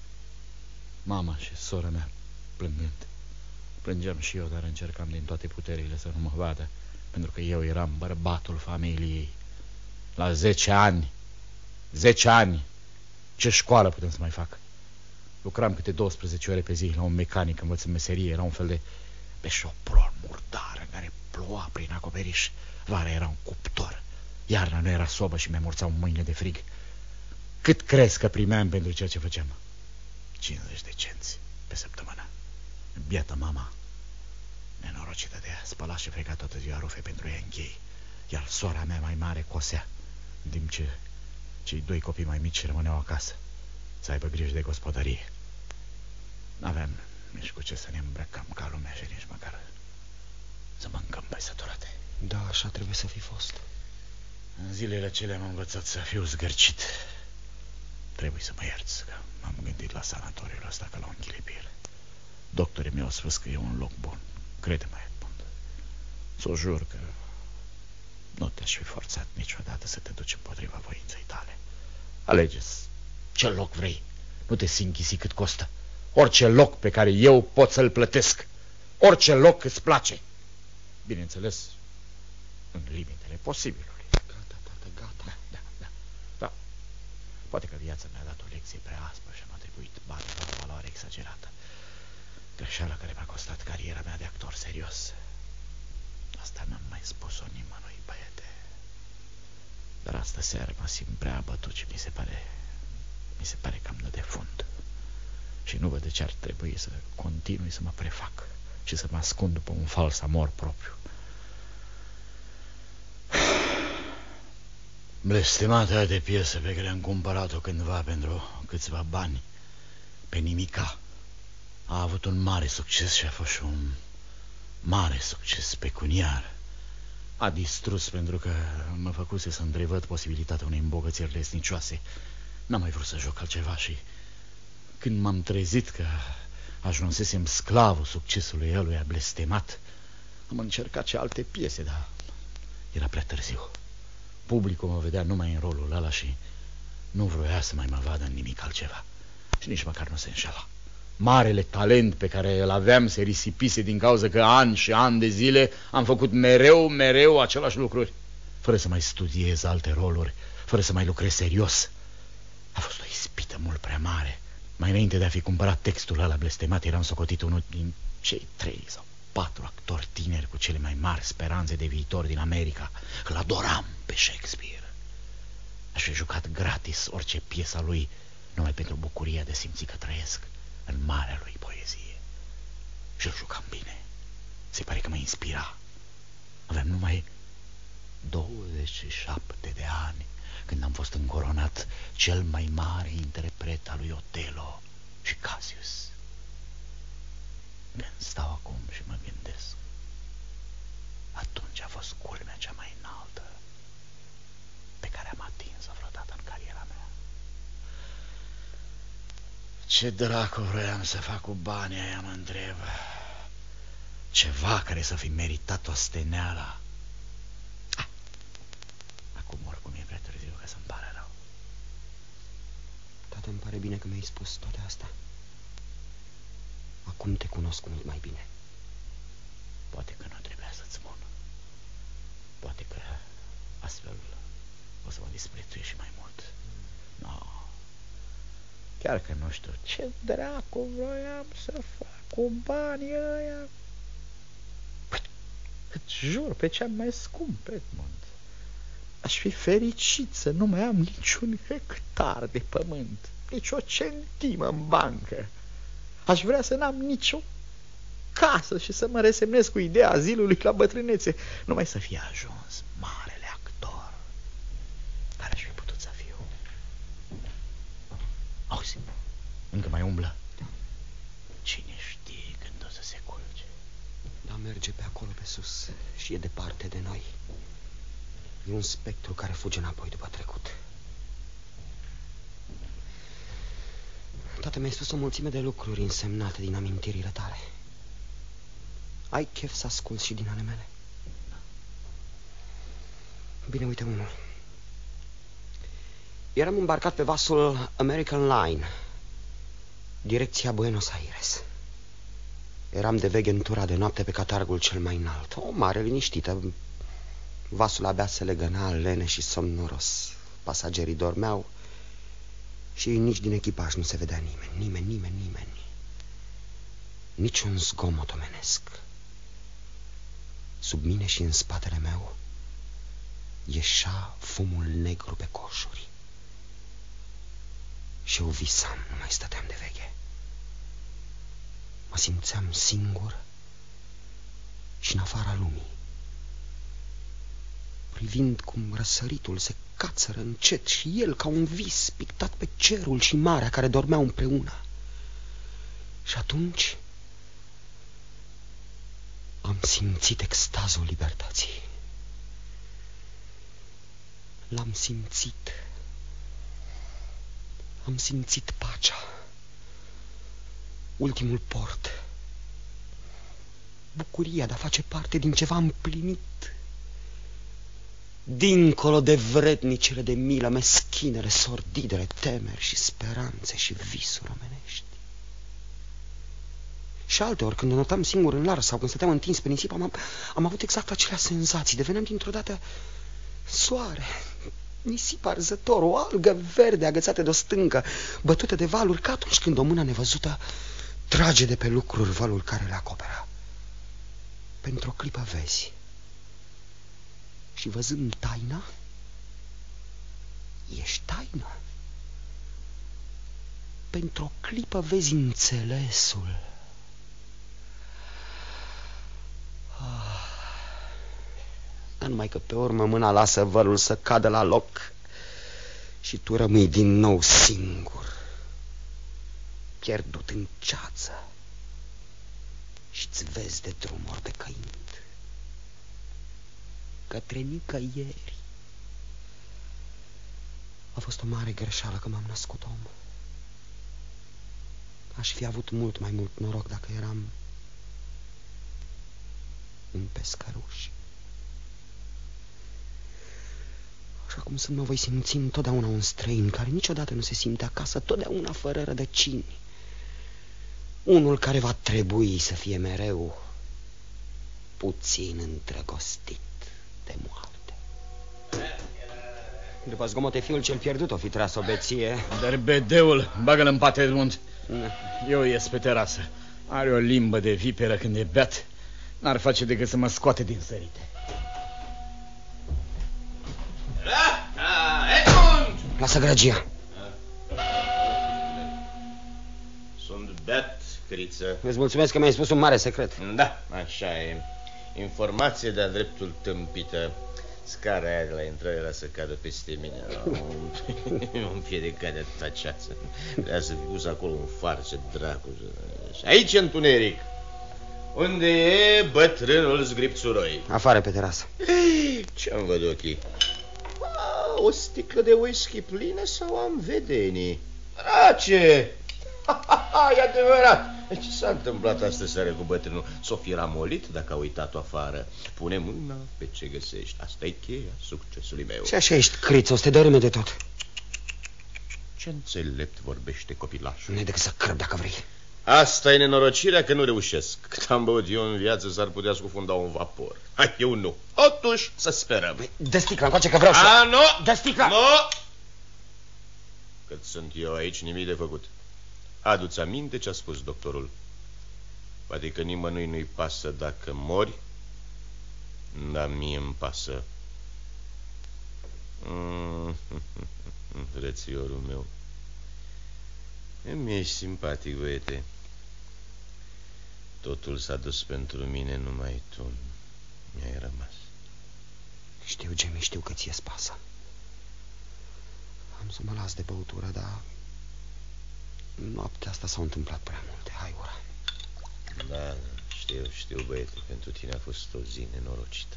mama și sora mea plângând. Plângeam și eu, dar încercam din toate puterile să nu mă vadă, pentru că eu eram bărbatul familiei. La 10 ani, 10 ani, ce școală putem să mai fac? Lucram câte 12 ore pe zi la un mecanic învățând meserie. Era un fel de beșoprol murdar în care ploua prin acoperiș. Vara era un cuptor, iarna nu era sobă și mi-amorțau mâinile de frig. Cât crezi că primeam pentru ceea ce făceam? 50 de cenți pe săptămână. Biata mama, nenorocită de ea, spăla și freca toată ziua rufe pentru ea închei, iar sora mea mai mare cosea, în timp ce cei 2 copii mai mici rămâneau acasă să aibă grijă de gospodărie. N-aveam nici cu ce să ne îmbrăcăm ca lumea și nici măcar să mâncăm pe săturate. Da, așa trebuie să fi fost. În zilele acelea m-am învățat să fiu zgârcit. Trebuie să mă ierți că m-am gândit la sanatoriul ăsta ca la un ghilipir. Doctorii mi-au spus că e un loc bun. Crede-mă, Edmund. S-o jur că nu te-aș fi forțat niciodată să te duci împotriva voinței tale. Alege-ți ce loc vrei. Nu te sinchisi cât costă. Orice loc pe care eu pot să-l plătesc. Orice loc îți place. Bineînțeles, în limitele posibilului. Gata. Da. Poate că viața mi-a dat o lecție prea aspră și am atribuit banii la o valoare exagerată. Greșeala care mi-a costat cariera mea de actor serios. Asta n-am mai spus-o nimănui, băiete. Dar astă seară mă simt prea abătut și mi se pare că am dă de fund. Și nu văd de ce ar trebui să continui să mă prefac și să mă ascund după un fals amor propriu. Blestemata aia de piesă pe care am cumpărat-o cândva pentru câțiva bani, pe nimica, a avut un mare succes și a fost și un mare succes pecuniar. A distrus pentru că mă făcuse să întrevăd posibilitatea unei îmbogățiri lesnicioase. N-am mai vrut să joc altceva și când m-am trezit că ajunsesem sclavul succesului ăluia blestemat, am încercat și alte piese, dar era prea târziu. Publicul mă vedea numai în rolul ăla și nu vroia să mai mă vadă în nimic altceva. Și nici măcar nu se înșela. Marele talent pe care îl aveam se risipise din cauza că ani și ani de zile am făcut mereu același lucruri, fără să mai studiez alte roluri, fără să mai lucrez serios. A fost o ispită mult prea mare. Mai înainte de a fi cumpărat textul ăla blestemat, eram socotit unul din cei 3 sau 4 actori tineri cu cele mai mari speranțe de viitor din America. Îl adoram pe Shakespeare. Aș fi jucat gratis orice piesă a lui, numai pentru bucuria de simți că trăiesc în marea lui poezie. și îl jucam bine. Se pare că mă inspira. Aveam numai 27 de ani când am fost încoronat cel mai mare interpret al lui Otello și Cassius. Când stau acum și mă gândesc, atunci a fost culmea cea mai înaltă pe care am atins-o vreodată în cariera mea. Ce dracu vroiam să fac cu banii aia, mă întreb. Ceva care să fi meritat osteneala. Acum oricum e prea târziu, că să-mi pare rău. Tată, îmi pare bine că mi-ai spus toate astea. Acum te cunosc mult mai bine. Poate că nu trebuia să-ți spun. Poate că astfel o să mă disprețuiești și mai mult. No. Chiar că nu știu ce dracu vroiam să fac cu banii ăia. Îți jur pe cea mai scump, Edmund. Aș fi fericit să nu mai am niciun hectar de pământ, nici o centimă în bancă. Aș vrea să n-am nicio casă și să mă resemnez cu ideea azilului la bătrânețe, numai să fie ajuns marele actor care aș fi putut să fiu. Auzi, încă mai umblă. Cine știe când o să se culce. Da, merge pe acolo pe sus și e departe de noi. E un spectru care fuge înapoi după trecut. Tată, mi-ai spus o mulțime de lucruri însemnate din amintirile tale. Ai chef să asculți și din ale mele? Bine, uite unul. Eram îmbarcat pe vasul American Line, direcția Buenos Aires. Eram de vegentura de noapte pe catargul cel mai înalt. O mare liniștită. Vasul abia se legăna, lene și somnoros. Pasagerii dormeau și nici din echipaj nu se vedea nimeni. Niciun zgomot omenesc. Sub mine și în spatele meu ieșea fumul negru pe coșuri. Și eu visam, nu mai stăteam de veche. Mă simțeam singur și în afara lumii, privind cum răsăritul se cațără încet și el ca un vis pictat pe cerul și marea care dormeau împreună. Și atunci am simțit extazul libertății. L-am simțit. Am simțit pacea. Ultimul port. Bucuria de a face parte din ceva împlinit. Dincolo de vrednicele de milă, meschinele, sordidele, temeri și speranțe și visuri omenești. Și alteori, când ne notam singur în lar sau când stăteam întins pe nisip, am avut exact aceleași senzații. Deveneam dintr-o dată soare, nisip arzător, o algă verde agățată de o stâncă, bătută de valuri, ca atunci când o mână nevăzută trage de pe lucruri valul care le acoperă. Pentru o clipă vezi. Și văzând taina, ești taină. Pentru o clipă vezi înțelesul. Dar numai că pe urmă mâna lasă vălul să cadă la loc și tu rămâi din nou singur, pierdut în ceață și-ți vezi de drumuri decăind către nicăieri. A fost o mare greșeală că m-am născut om. Aș fi avut mult mai mult noroc dacă eram un pescăruș. Așa cum sunt, mă voi simți întotdeauna un străin care niciodată nu se simte acasă, totdeauna fără rădăcini. Unul care va trebui să fie mereu puțin îndrăgostit de moarte. După zgomote, fiul cel pierdut o fi tras o beție. Dar bedeul, bagă-l în pat, Edmund. Eu ies pe terasă. Are o limbă de viperă când e beat. N-ar face decât să mă scoate din sărite. Lasă grăgia. Sunt beat Criță. Îți mulțumesc că mi-ai spus un mare secret. Da, așa e. Informație de-a dreptul tâmpită. Scara aia de la intrare era să cadă peste mine. Un piedicat de taceață. Trebuia să fi pus acolo un farce, dracu. Aici întuneric. Unde e bătrânul Zgripțuroi? Afară pe terasă. Ce-am văd ochii? O sticlă de whisky plină sau am vedenii? Drace! E adevărat! Ce s-a întâmplat astă seară cu bătrânul? S-o fi ramolit dacă a uitat-o afară. Pune mâna pe ce găsești. Asta e cheia succesului meu. Și așa ești, Criță, o să te dărâme de tot. Ce înțelept vorbește copilașul. Nu e decât să crăp dacă vrei. Asta e nenorocirea că nu reușesc. Cât am băut eu în viață s-ar putea scufunda un vapor. Hai, eu nu. Totuși să sperăm. Dă sticla încoace că vreau să... Nu! Dă sticla! Nu! Cât sunt eu aici, nimic de făcut. Adu-ți aminte ce a spus doctorul. Poate că nimănui nu-i pasă dacă mori, dar mie îmi pasă. Frățiorul meu. Mi-ești simpatic, băiete. Totul s-a dus pentru mine, numai tu mi-ai rămas. Știu, Jimmy, știu că ție-ți pasă. Am să mă las de băutură, dar noaptea asta s-au întâmplat prea multe. Hai, ora. Da, știu, băiete, pentru tine a fost o zi nenorocită.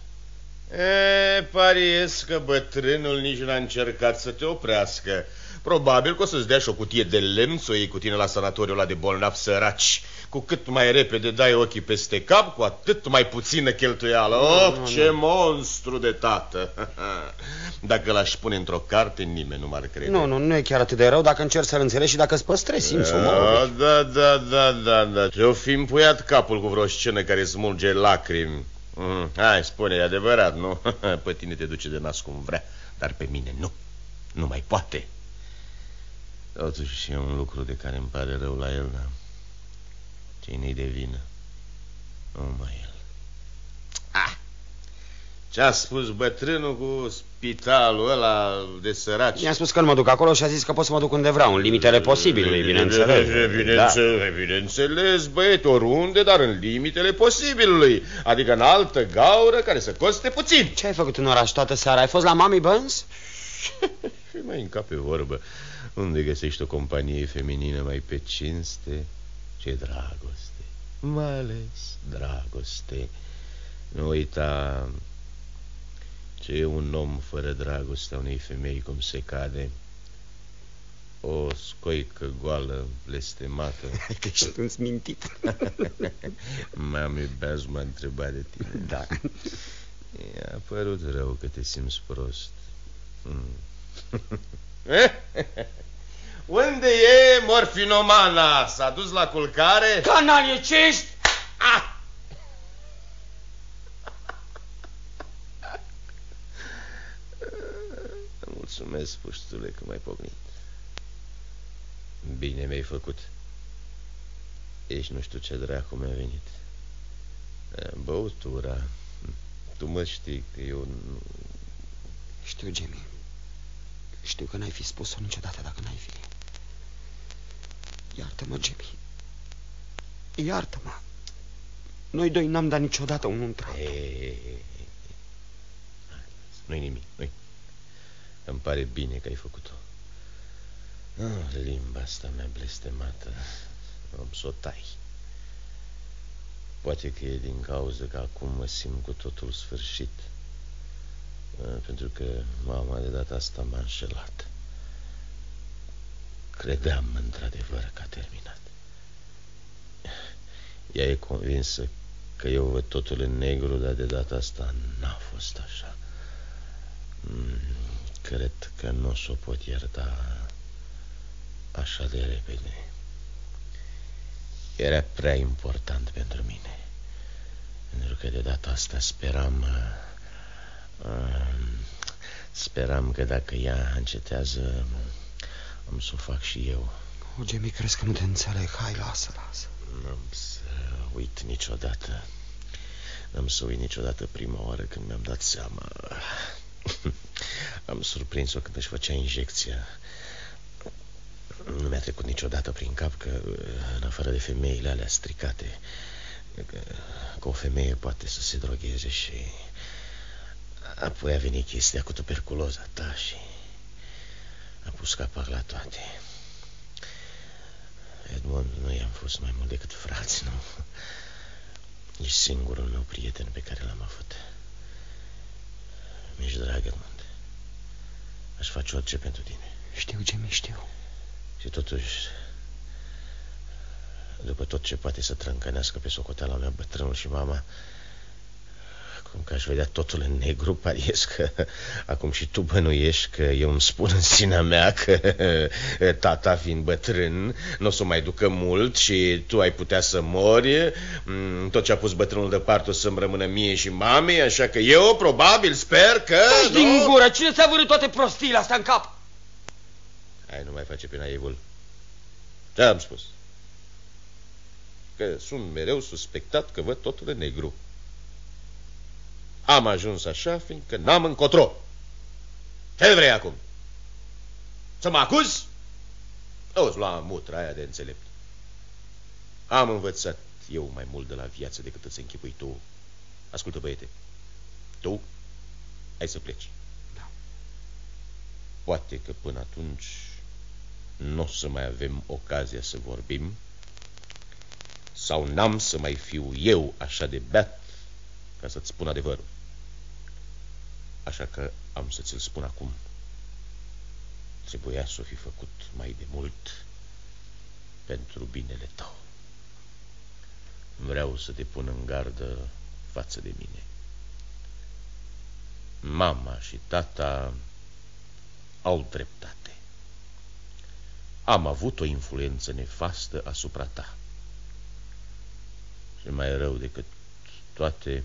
Pariez că bătrânul nici n-a încercat să te oprească. Probabil că o să-ți dea și o cutie de lemn să o iei cu tine la sanatoriul ăla de bolnavi săraci. Cu cât mai repede dai ochii peste cap, cu atât mai puțină cheltuială. Ce monstru de tată! Dacă l-aș pune într-o carte, nimeni nu m-ar crede. Nu e chiar atât de rău dacă încerci să-l înțelegi și dacă îți păstrezi simțul. Da. Ce-o fi împuiat capul cu vreo scenă care smulge lacrimi. Hai, spune, e adevărat, nu? Pe tine te duce de nas cum vrea, dar pe mine nu mai poate. Totuși e un lucru de care îmi pare rău la el, dar cine-i de vină? Numai el. Ce-a spus bătrânul cu spitalul ăla de săraci? Mi-a spus că nu mă duc acolo și a zis că pot să mă duc unde vreau, în limitele posibilului, bineînțeles. Bineînțeles, băiete, oriunde, dar în limitele posibilului. Adică în altă gaură care să coste puțin. Ce ai făcut în oraș toată seara? Ai fost la Mami Burns? Și mai încape vorbă. Unde găsești o companie feminină mai pe cinste? Ce dragoste, mai ales dragoste. Nu uita ce e un om fără dragostea unei femei, cum se cade. O scoică goală, blestemată. Ești un smintit. Mami Beaz m-a întrebat de tine. Da. I-a părut rău că te simți prost. Unde e morfinomana? S-a dus la culcare? Canalie, ce ești? Mulțumesc, puștule, că m-ai pocnit. Bine mi-ai făcut. Ești nu știu ce dracu mi-a venit. Băutura. Tu mă știi că eu nu... Știu, Jimmy. Știu că n-ai fi spus-o niciodată dacă n-ai fi. Iartă-mă, Jimmy. Iartă-mă. Noi doi n-am dat niciodată unul între altul. Nu-i nimic, nu-i. Îmi pare bine că ai făcut-o. Limba asta mea blestemată. Am să o tai. Poate că e din cauza că acum mă simt cu totul sfârșit. Pentru că mama de data asta m-a înșelat. Credeam într-adevăr că a terminat. Ea e convinsă că eu văd totul în negru, dar de data asta n-a fost așa. Cred că nu o să o pot ierta așa de repede. Era prea important pentru mine. Pentru că de data asta speram că dacă ea încetează, am să o fac și eu. Jimmy, crezi că nu te înțeleg? Hai, lasă. N-am să uit niciodată. N-am să uit niciodată prima oară când mi-am dat seama. Am surprins-o când își făcea injecția. Nu mi-a trecut niciodată prin cap că, în afară de femeile alea stricate, că o femeie poate să se drogheze și apoi a venit chestia cu tuberculoza ta și a pus capăt la toate. Edmond, nu i-am fost mai mult decât frați, nu? Ești singurul meu prieten pe care l-am avut. Mi-ești drag, Edmond. Aș face orice pentru tine. Știu, Jamie, știu. Și totuși, după tot ce poate să trâncănească pe socoteala mea bătrânul și mama, cum că aș vedea totul în negru, pariez că acum și tu bănuiești că eu îmi spun în sinea mea că tata, fiind bătrân, nu o să mai ducă mult și tu ai putea să mori. Tot ce a pus bătrânul deoparte o să-mi rămână mie și mamei, așa că eu probabil sper că... Taci din gură! Cine ți-a vărât toate prostiile astea în cap? Hai, nu mai face pe naivul. Ce-am spus? Că sunt mereu suspectat că văd totul în negru. Am ajuns așa fiindcă n-am încotro. Ce vrei acum? Să mă acuz? O-ți lua mutra aia de înțelept. Am învățat eu mai mult de la viață decât îți închipui tu. Ascultă, băiete, tu ai să pleci. Da. Poate că până atunci nu o să mai avem ocazia să vorbim, sau n-am să mai fiu eu așa de beat ca să-ți spun adevărul. Așa că am să ți-l spun acum. Trebuia să o fi făcut mai de mult pentru binele tău. Vreau să te pun în gardă față de mine. Mama și tata au dreptate. Am avut o influență nefastă asupra ta. Și mai rău decât toate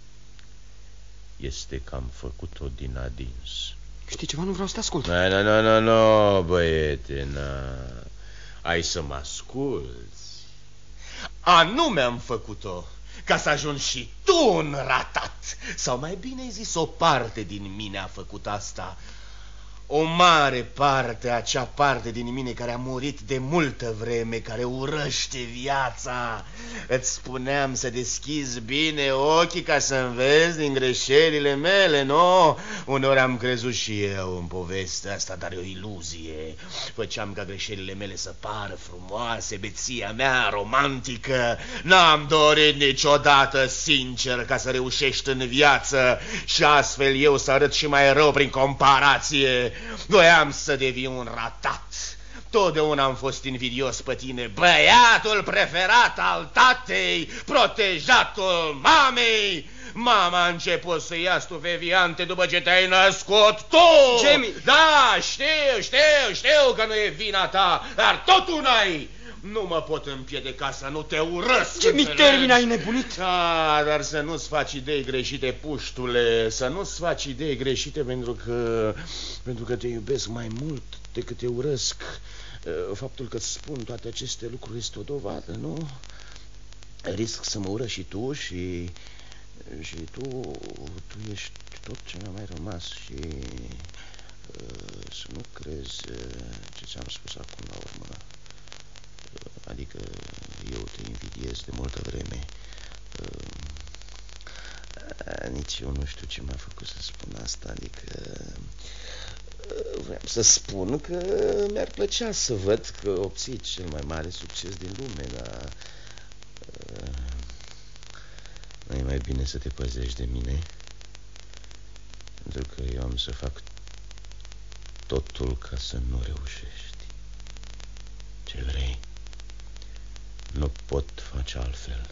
este că am făcut-o din adins. Știi ceva? Nu vreau să te ascult. Nu, băiete, ai să mă asculți. Anume am făcut-o ca să ajungi și tu un ratat. Sau mai bine zis, o parte din mine a făcut asta. O mare parte, acea parte din mine care a murit de multă vreme, care urăște viața. Îți spuneam să deschizi bine ochii ca să înveți din greșelile mele, nu? Uneori am crezut și eu în povestea asta, dar e o iluzie. Făceam ca greșelile mele să pară frumoase, beția mea romantică. N-am dorit niciodată sincer ca să reușești în viață și astfel eu să arăt și mai rău prin comparație. Voiam să devii un ratat. Totdeauna am fost invidios pe tine, băiatul preferat al tatei, protejatul mamei. Mama a început să ia stupefiante după ce te-ai născut tu. Jamie! Da, știu că nu e vina ta, dar tot tu n-ai. Nu mă pot împiedica să nu te urăsc. Ce mi termin, ai nebunit? Da, dar să nu-ți faci idei greșite, puștule. Să nu-ți faci idei greșite pentru că te iubesc mai mult decât te urăsc. Faptul că îți spun toate aceste lucruri este o dovadă, nu? Risc să mă urăști și tu și tu ești tot ce mi-a mai rămas și să nu crezi ce ți-am spus acum la urmă. Adică eu te invidiez de multă vreme. Nici eu nu știu ce m-a făcut să spun asta. Adică vreau să spun că mi-ar plăcea să văd că obții cel mai mare succes din lume, dar nu e mai bine să te păzești de mine, pentru că eu am să fac totul ca să nu reușești. Ce vrei? Nu pot face altfel.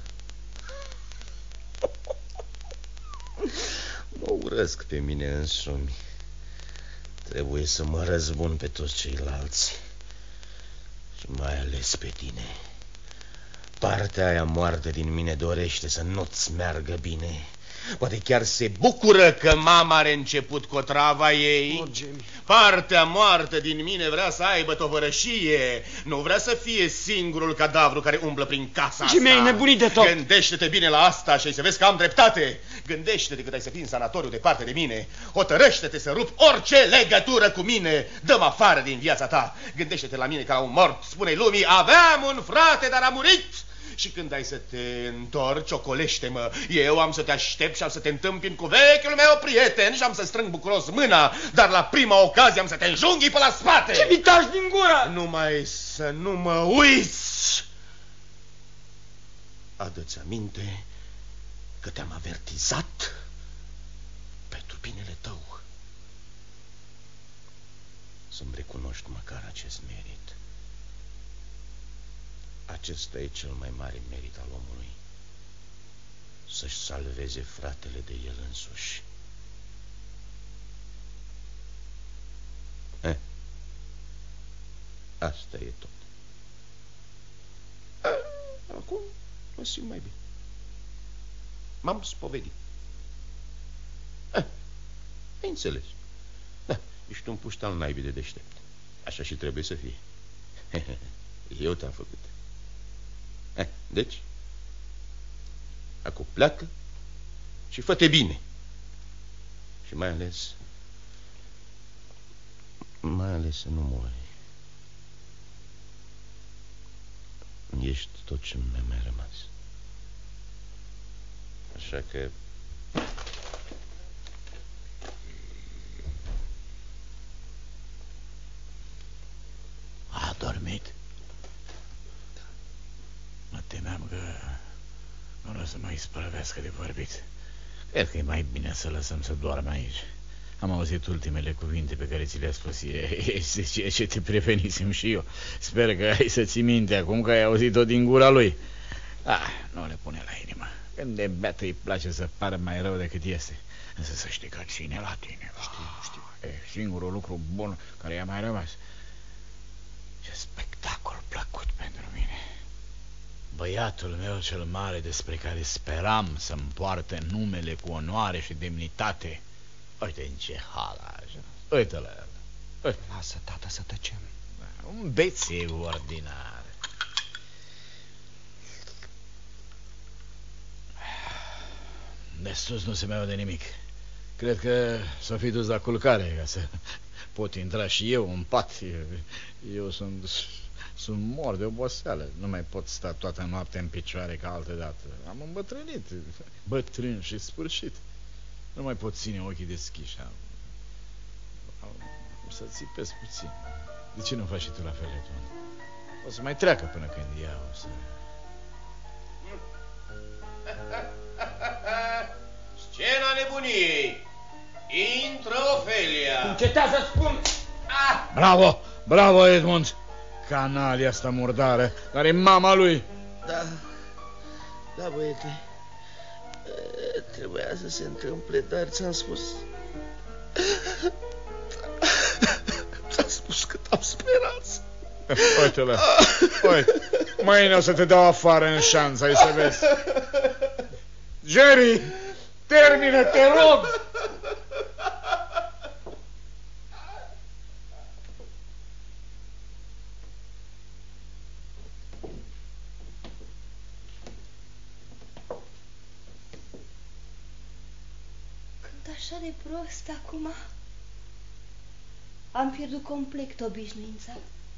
Mă urăsc pe mine însumi. Trebuie să mă răzbun pe toți ceilalți și mai ales pe tine. Partea aia moartă din mine dorește să nu-ți meargă bine. Poate chiar se bucură că mama are început cotrava ei. Partea moartă din mine vrea să aibă tovărășie. Nu vrea să fie singurul cadavru care umblă prin casa asta. Jimmy, ai nebunit de tot. Gândește-te bine la asta și să vezi că am dreptate. Gândește-te cât ai să fii în sanatoriu departe de mine. Hotărăște-te să rup orice legătură cu mine. Dă-mă afară din viața ta. Gândește-te la mine ca la un mort. Spune-i lumii, aveam un frate, dar a murit. Și când ai să te întorci, ocolește-mă. Eu am să te aștept și am să te întâmpin cu vechiul meu prieten și am să strâng bucuros mâna, dar la prima ocazie am să te înjunghi pe la spate. Ce mi taci din gură? Numai să nu mă uiți. Adă-ți aminte că te-am avertizat pentru binele tău. Să-mi recunoști măcar acest merit. Acesta e cel mai mare merit al omului. Să-și salveze fratele de el însuși. Asta e tot. Acum mă simt mai bine. M-am spovedit. Ai înțeles. Da, ești un puștan naibii de deștept. Așa și trebuie să fie. Eu te-am făcut. Deci, acum pleacă și fă-te bine. Și mai ales să nu mori. Ești tot ce mi-a mai rămas. Așa că a dormit? Mă temeam că nu o să mă isprăvească de vorbit. Cred că e mai bine să lăsăm să doarmă aici. Am auzit ultimele cuvinte pe care ți le-a spus. Este ceea ce te prevenisem și eu. Sper că ai să ții minte acum că ai auzit-o din gura lui. Nu le pune la inimă. Când de beată îi place să pară mai rău decât este. Însă să știi că ține la tine. Știu. E singurul lucru bun care i-a mai rămas. Ce spectacol plăcut pentru mine. Băiatul meu cel mare, despre care speram să-mi poarte numele cu onoare și demnitate, uite în ce hal așa. Uite la el. Uite. Lasă, tată, să tăcem. Un bețiv ordinar. De sus nu se mai aude nimic. Cred că s-o fi dus la culcare ca să pot intra și eu în pat. Eu sunt mort de oboseală. Nu mai pot sta toată noaptea în picioare ca altădată. Am îmbătrânit. Bătrân și sfârșit. Nu mai pot ține ochii deschiși. O să țipesc puțin. De ce nu faci și tu la fel, Edmund? O să mai treacă până când ea o să... Scena nebuniei. Intră Ofelia. Încetează, spun. Bravo, bravo, Edmund. Canalia asta murdară, care e mama lui. Da, băiete. Trebuia să se întâmple, dar ți-am spus. Ți-am spus că am speranță. Uite-le, uite. Mâine o să te dau afară în șanță, ai să vezi. Jerry, termină, te rog. Așa de prost acum. Am pierdut complet obișnuința.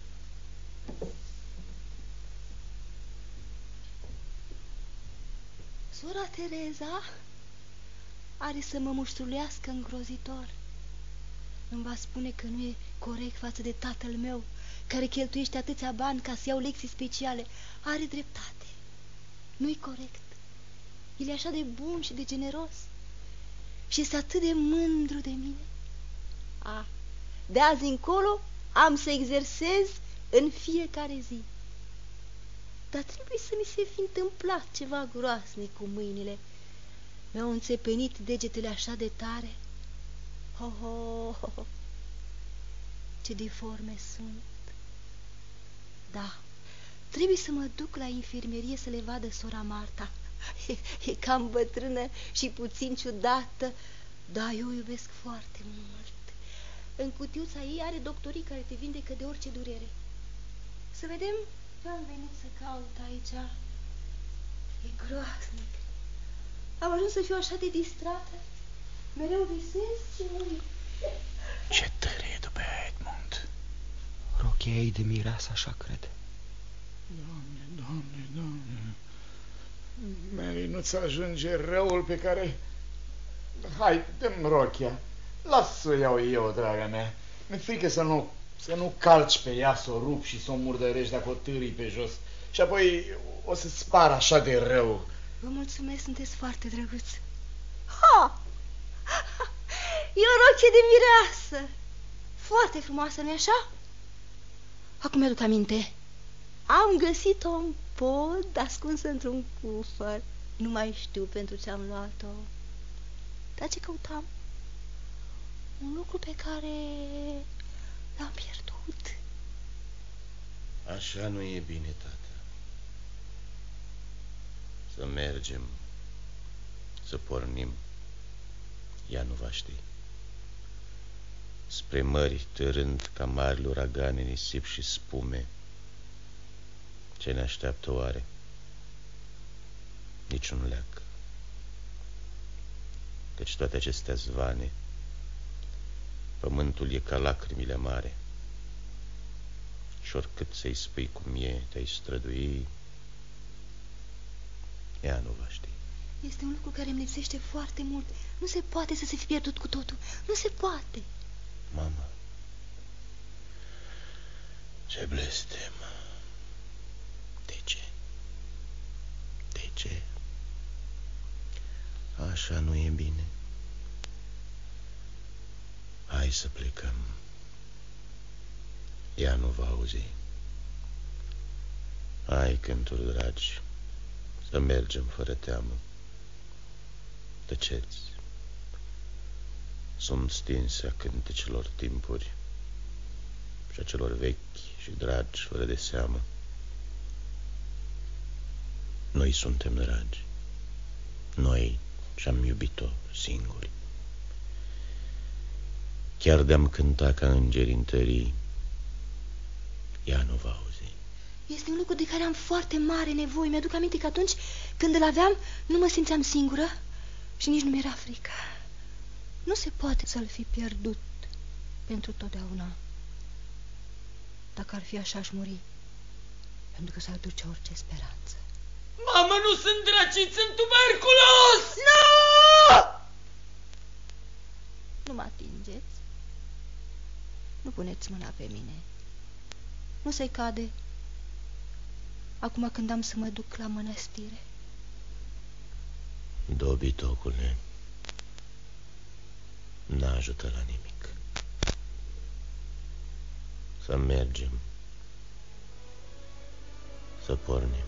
Sora Tereza are să mă muștrulească îngrozitor. Îmi va spune că nu e corect față de tatăl meu, care cheltuiește atâția bani ca să iau lecții speciale. Are dreptate. Nu-i corect. El e așa de bun și de generos. Și este atât de mândru de mine. De azi încolo am să exersez în fiecare zi. Dar trebuie să mi se fi întâmplat ceva groasnic cu mâinile. Mi-au înțepenit degetele așa de tare. Ce deforme sunt. Da, trebuie să mă duc la infirmerie să le vadă sora Marta. E cam bătrână și puțin ciudată, dar eu o iubesc foarte mult. În cutiuța ei are doctorii care te vindecă de orice durere. Să vedem ce am venit să caut aici. E groaznic. Am ajuns să fiu așa de distrată. Mereu visez și uit. Ce tare e după Edmund. Rochia ei de mireasă, așa cred. Doamne. Mary, nu-ți ajunge răul pe care... Hai, dă-mi rochia. Lasă să o iau eu, draga mea. Mi-e frică să nu calci pe ea, să o rup și să o murdărești dacă o târii pe jos. Și apoi o să-ți pară așa de rău. Vă mulțumesc, sunteți foarte drăguți. Ha! E o rochie de mireasă. Foarte frumoasă, nu-i așa? Acum mi-aduc aminte. Am găsit-o în pod, ascunsă într-un cufăr. Nu mai știu pentru ce am luat-o. Dar ce căutam? Un lucru pe care l-am pierdut. Așa nu e bine, tată. Să mergem, să pornim. Ea nu va ști. Spre mări, târând ca marile uragane, nisip și spume. Ce ne așteaptă oare? Niciun leac. Căci toate acestea zvane, pământul e ca lacrimile mare. Și oricât să-i spui cum e, te-ai strădui, ea nu va ști. Este un lucru care îmi lipsește foarte mult. Nu se poate să se fi pierdut cu totul. Nu se poate. Mama, ce blestem. De ce? De ce? Așa nu e bine. Hai să plecăm. Ea nu va auzi. Hai, cânturi dragi, să mergem fără teamă. Tăceți. Sunt stinse a cântecelor timpuri și a celor vechi și dragi fără de seamă. Noi suntem dragi. Noi și-am iubit-o singuri. Chiar de-am cânta ca îngeri în tării, ea nu va auzi. Este un lucru de care am foarte mare nevoie. Mi-aduc aminte că atunci când îl aveam, nu mă simțeam singură și nici nu mi-era frică. Nu se poate să-l fi pierdut pentru totdeauna. Dacă ar fi așa, aș muri, pentru că s-ar duce orice speranță. Mamă, nu sunt dracit, sunt tuberculos! Nu! Nu mă atingeți. Nu puneți mâna pe mine. Nu se cade. Acum când am să mă duc la mănăstire. Dobitocule, n-ajută la nimic. Să mergem. Să pornim.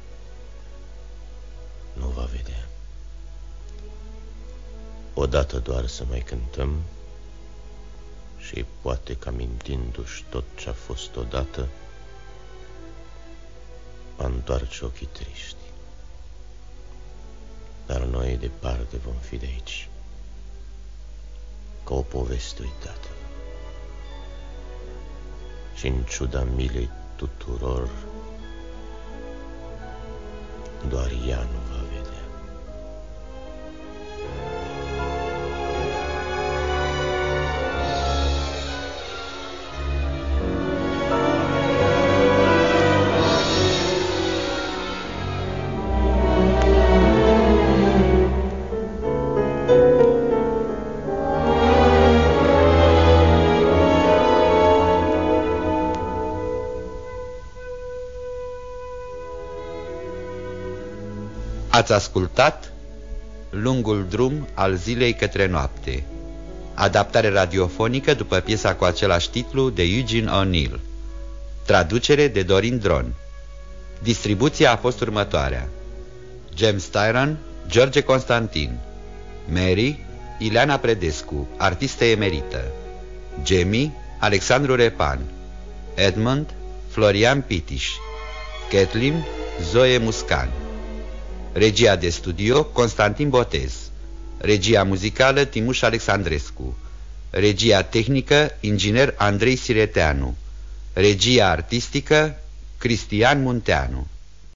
Nu va vedea. Odată doar să mai cântăm și poate că amintindu-și tot ce-a fost odată, va întoarce ochii triști. Dar noi departe vom fi de aici, ca o poveste uitată. Și în ciuda milei tuturor, doar ea nu va vedea. Ați ascultat Lungul drum al zilei către noapte, adaptare radiofonică după piesa cu același titlu de Eugene O'Neill, traducere de Dorin Dron. Distribuția a fost următoarea: James Tyron, George Constantin; Mary, Ileana Predescu, artistă emerită; Jamie, Alexandru Repan; Edmund, Florian Pitiș; Kathleen, Zoe Muscan. Regia de studio Constantin Botez. Regia muzicală Timuș Alexandrescu. Regia tehnică inginer Andrei Sireteanu. Regia artistică Cristian Munteanu.